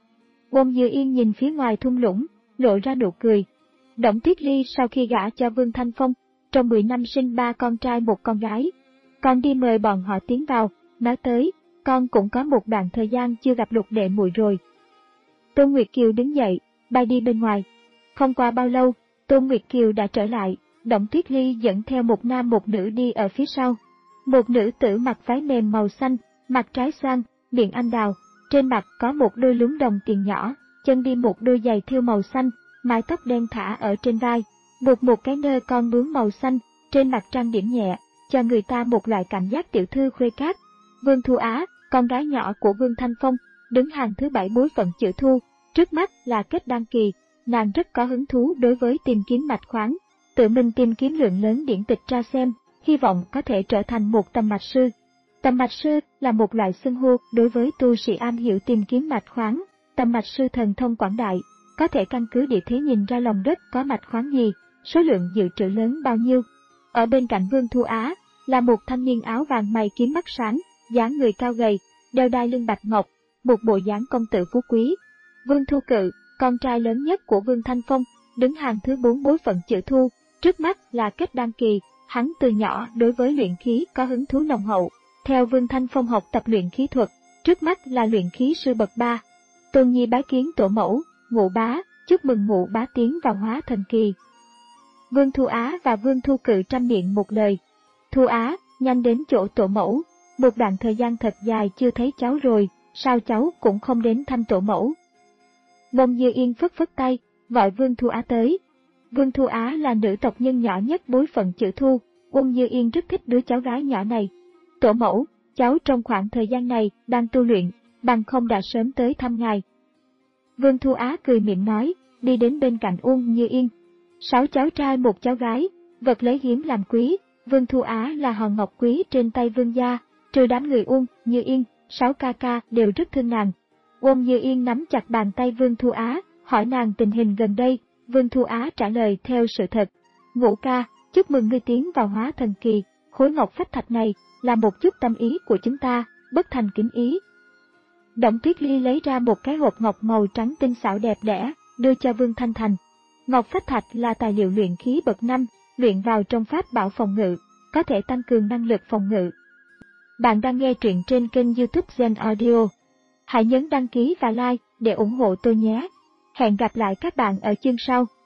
Wong Như Yên nhìn phía ngoài thung lũng, lộ ra nụ cười. Đổng Tuyết Ly sau khi gả cho Vương Thanh Phong, trong mười năm sinh ba con trai một con gái. Con đi mời bọn họ tiến vào, nói tới, con cũng có một đoạn thời gian chưa gặp Lục đệ muội rồi. Tôn Nguyệt Kiều đứng dậy, bay đi bên ngoài. Không qua bao lâu, Tôn Nguyệt Kiều đã trở lại, Đổng Tuyết Ly dẫn theo một nam một nữ đi ở phía sau. Một nữ tử mặc váy mềm màu xanh, mặt trái xoan, miệng anh đào, trên mặt có một đôi lúm đồng tiền nhỏ, chân đi một đôi giày thêu màu xanh, mái tóc đen thả ở trên vai, buộc một cái nơ con bướm màu xanh, trên mặt trang điểm nhẹ, cho người ta một loại cảm giác tiểu thư khuê cát. Vương Thu Á, con gái nhỏ của Vương Thanh Phong, đứng hàng thứ bảy bối phận chữ Thu, trước mắt là kết đăng kỳ, nàng rất có hứng thú đối với tìm kiếm mạch khoáng, tự mình tìm kiếm lượng lớn điển tịch ra xem, hy vọng có thể trở thành một tầm mạch sư. Tầm mạch sư là một loại xưng hô đối với tu sĩ am hiểu tìm kiếm mạch khoáng, Tầm mạch sư thần thông quảng đại, có thể căn cứ địa thế nhìn ra lòng đất có mạch khoáng gì, số lượng dự trữ lớn bao nhiêu. Ở bên cạnh Vương Thu Á là một thanh niên áo vàng mày kiếm mắt sáng, dáng người cao gầy, đeo đai lưng bạch ngọc, một bộ dáng công tử phú quý. Vương Thu Cự, con trai lớn nhất của Vương Thanh Phong, đứng hàng thứ bốn bối phận chữ Thu, trước mắt là kết đan kỳ, hắn từ nhỏ đối với luyện khí có hứng thú nồng hậu. Theo Vương Thanh Phong học tập luyện khí thuật, trước mắt là luyện khí sư bậc ba. Tôn Nhi bái kiến tổ mẫu, Ngũ bá, chúc mừng Ngũ bá tiến vào hóa thần kỳ. Vương Thu Á và Vương Thu Cự trăm miệng một lời. Thu Á, nhanh đến chỗ tổ mẫu, một đoạn thời gian thật dài chưa thấy cháu rồi, sao cháu cũng không đến thăm tổ mẫu. Mông Như Yên phất phất tay, gọi Vương Thu Á tới. Vương Thu Á là nữ tộc nhân nhỏ nhất bối phận chữ Thu, Mông Như Yên rất thích đứa cháu gái nhỏ này. Tổ mẫu, cháu trong khoảng thời gian này đang tu luyện, bằng không đã sớm tới thăm ngài. Vương Thu Á cười mỉm nói, đi đến bên cạnh Uông Như Yên. Sáu cháu trai một cháu gái, vật lấy hiếm làm quý, Vương Thu Á là hòn ngọc quý trên tay vương gia, trừ đám người Uông Như Yên, sáu ca ca đều rất thương nàng. Uông Như Yên nắm chặt bàn tay Vương Thu Á, hỏi nàng tình hình gần đây, Vương Thu Á trả lời theo sự thật. Ngũ ca, chúc mừng ngươi tiến vào hóa thần kỳ, khối ngọc phách thạch này là một chút tâm ý của chúng ta, bất thành kính ý. Động Tuyết Ly lấy ra một cái hộp ngọc màu trắng tinh xảo đẹp đẽ, đưa cho Vương Thanh Thành. Ngọc phách thạch là tài liệu luyện khí bậc năm, luyện vào trong pháp bảo phòng ngự, có thể tăng cường năng lực phòng ngự. Bạn đang nghe truyện trên kênh YouTube Zen Audio. Hãy nhấn đăng ký và like để ủng hộ tôi nhé. Hẹn gặp lại các bạn ở chương sau.